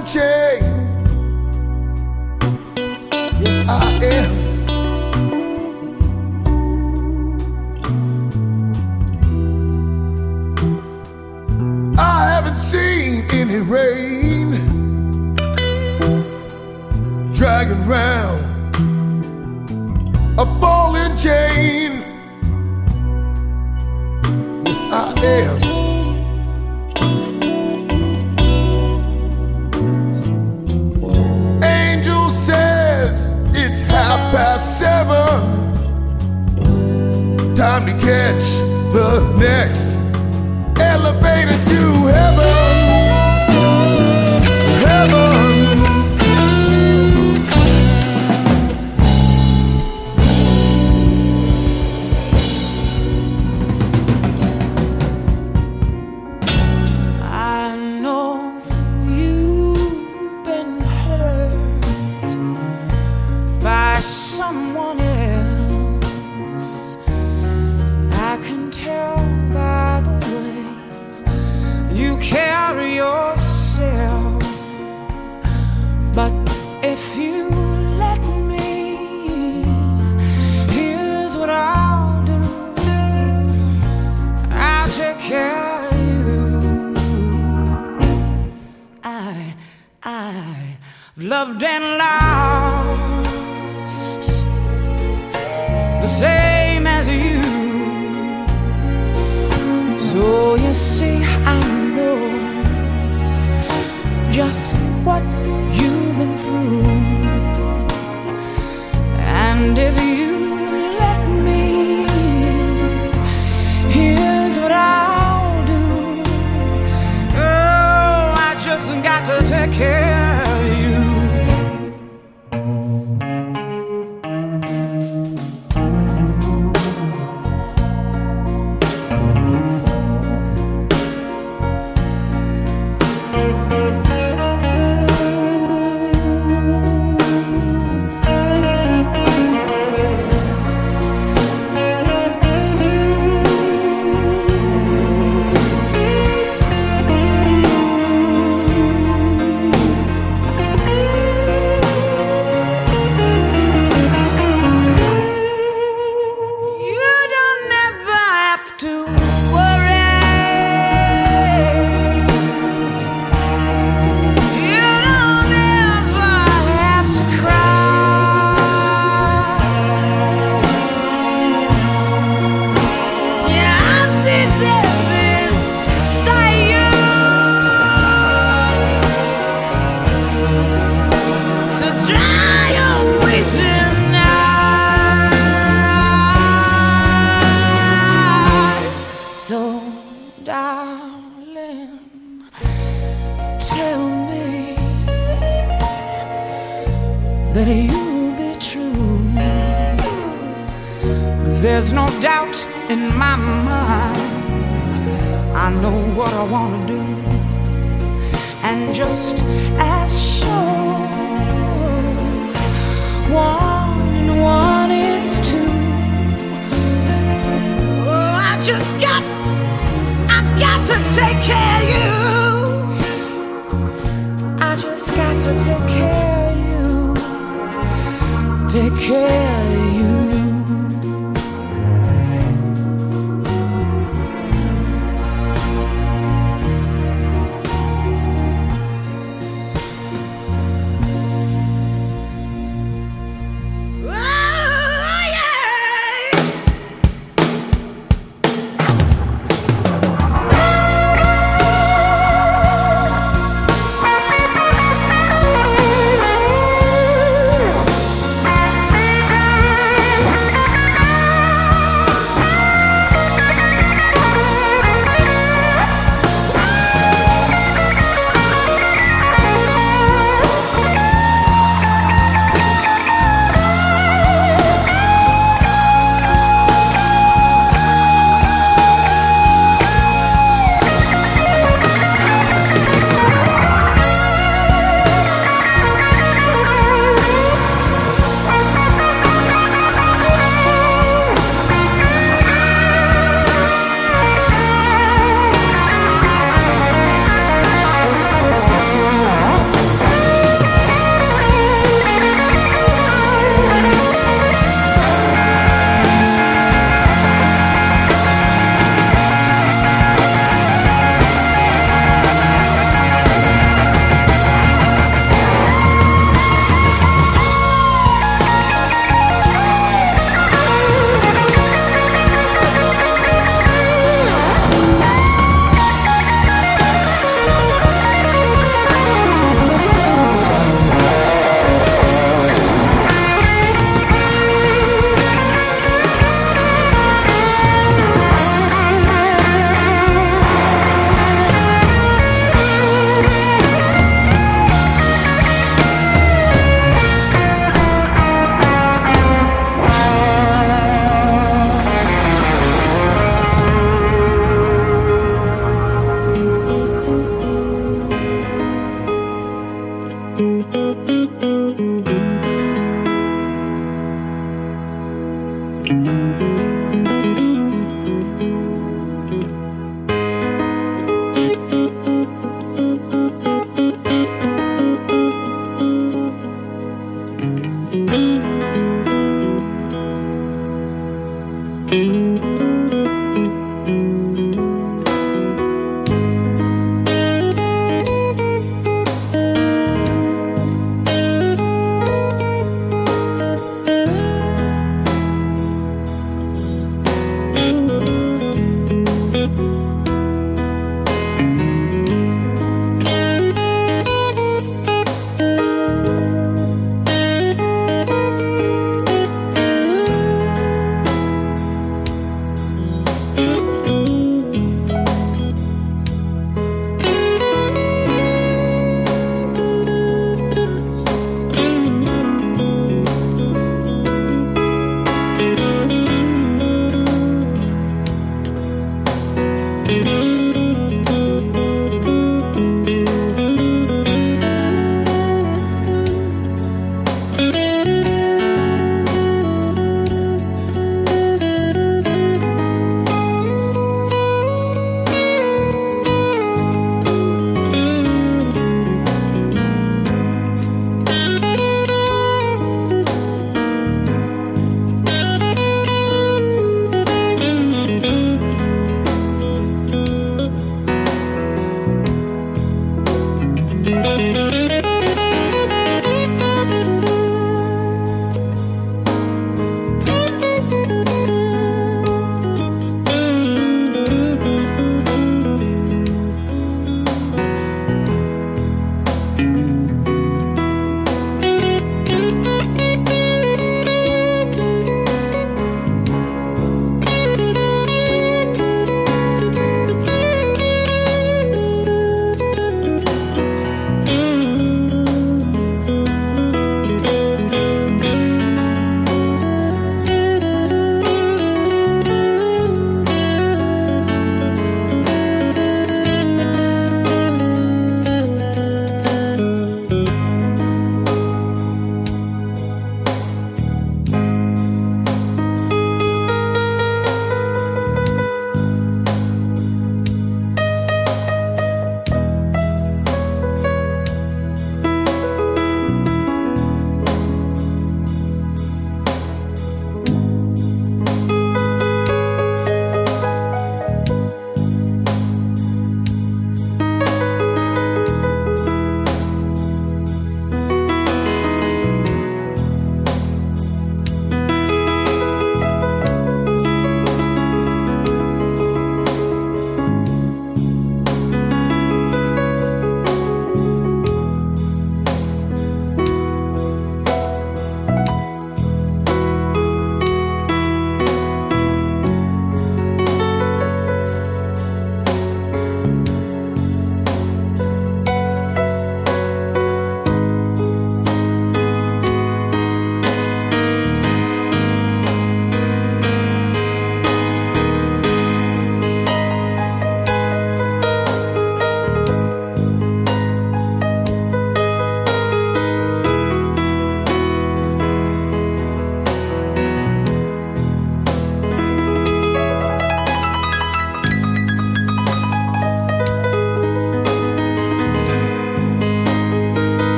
and chain. Yes, I am. I haven't seen any rain dragging round a ball and chain. Yes, I am. Angel says it's 7:30. Time to catch the next elevator to heaven. Heaven. Loved and lost, the same as you. So you see, I know just what you've been through. And if you let me, here's what I'll do. Oh, I just got to take care of you. That you'll be true. There's no doubt in my mind. I know what I want to do, and just as sure, 1 and 1 is 2. Oh, I got to take care of you. I just got to take care of you. Take care of you. Oh, yeah. Thank you.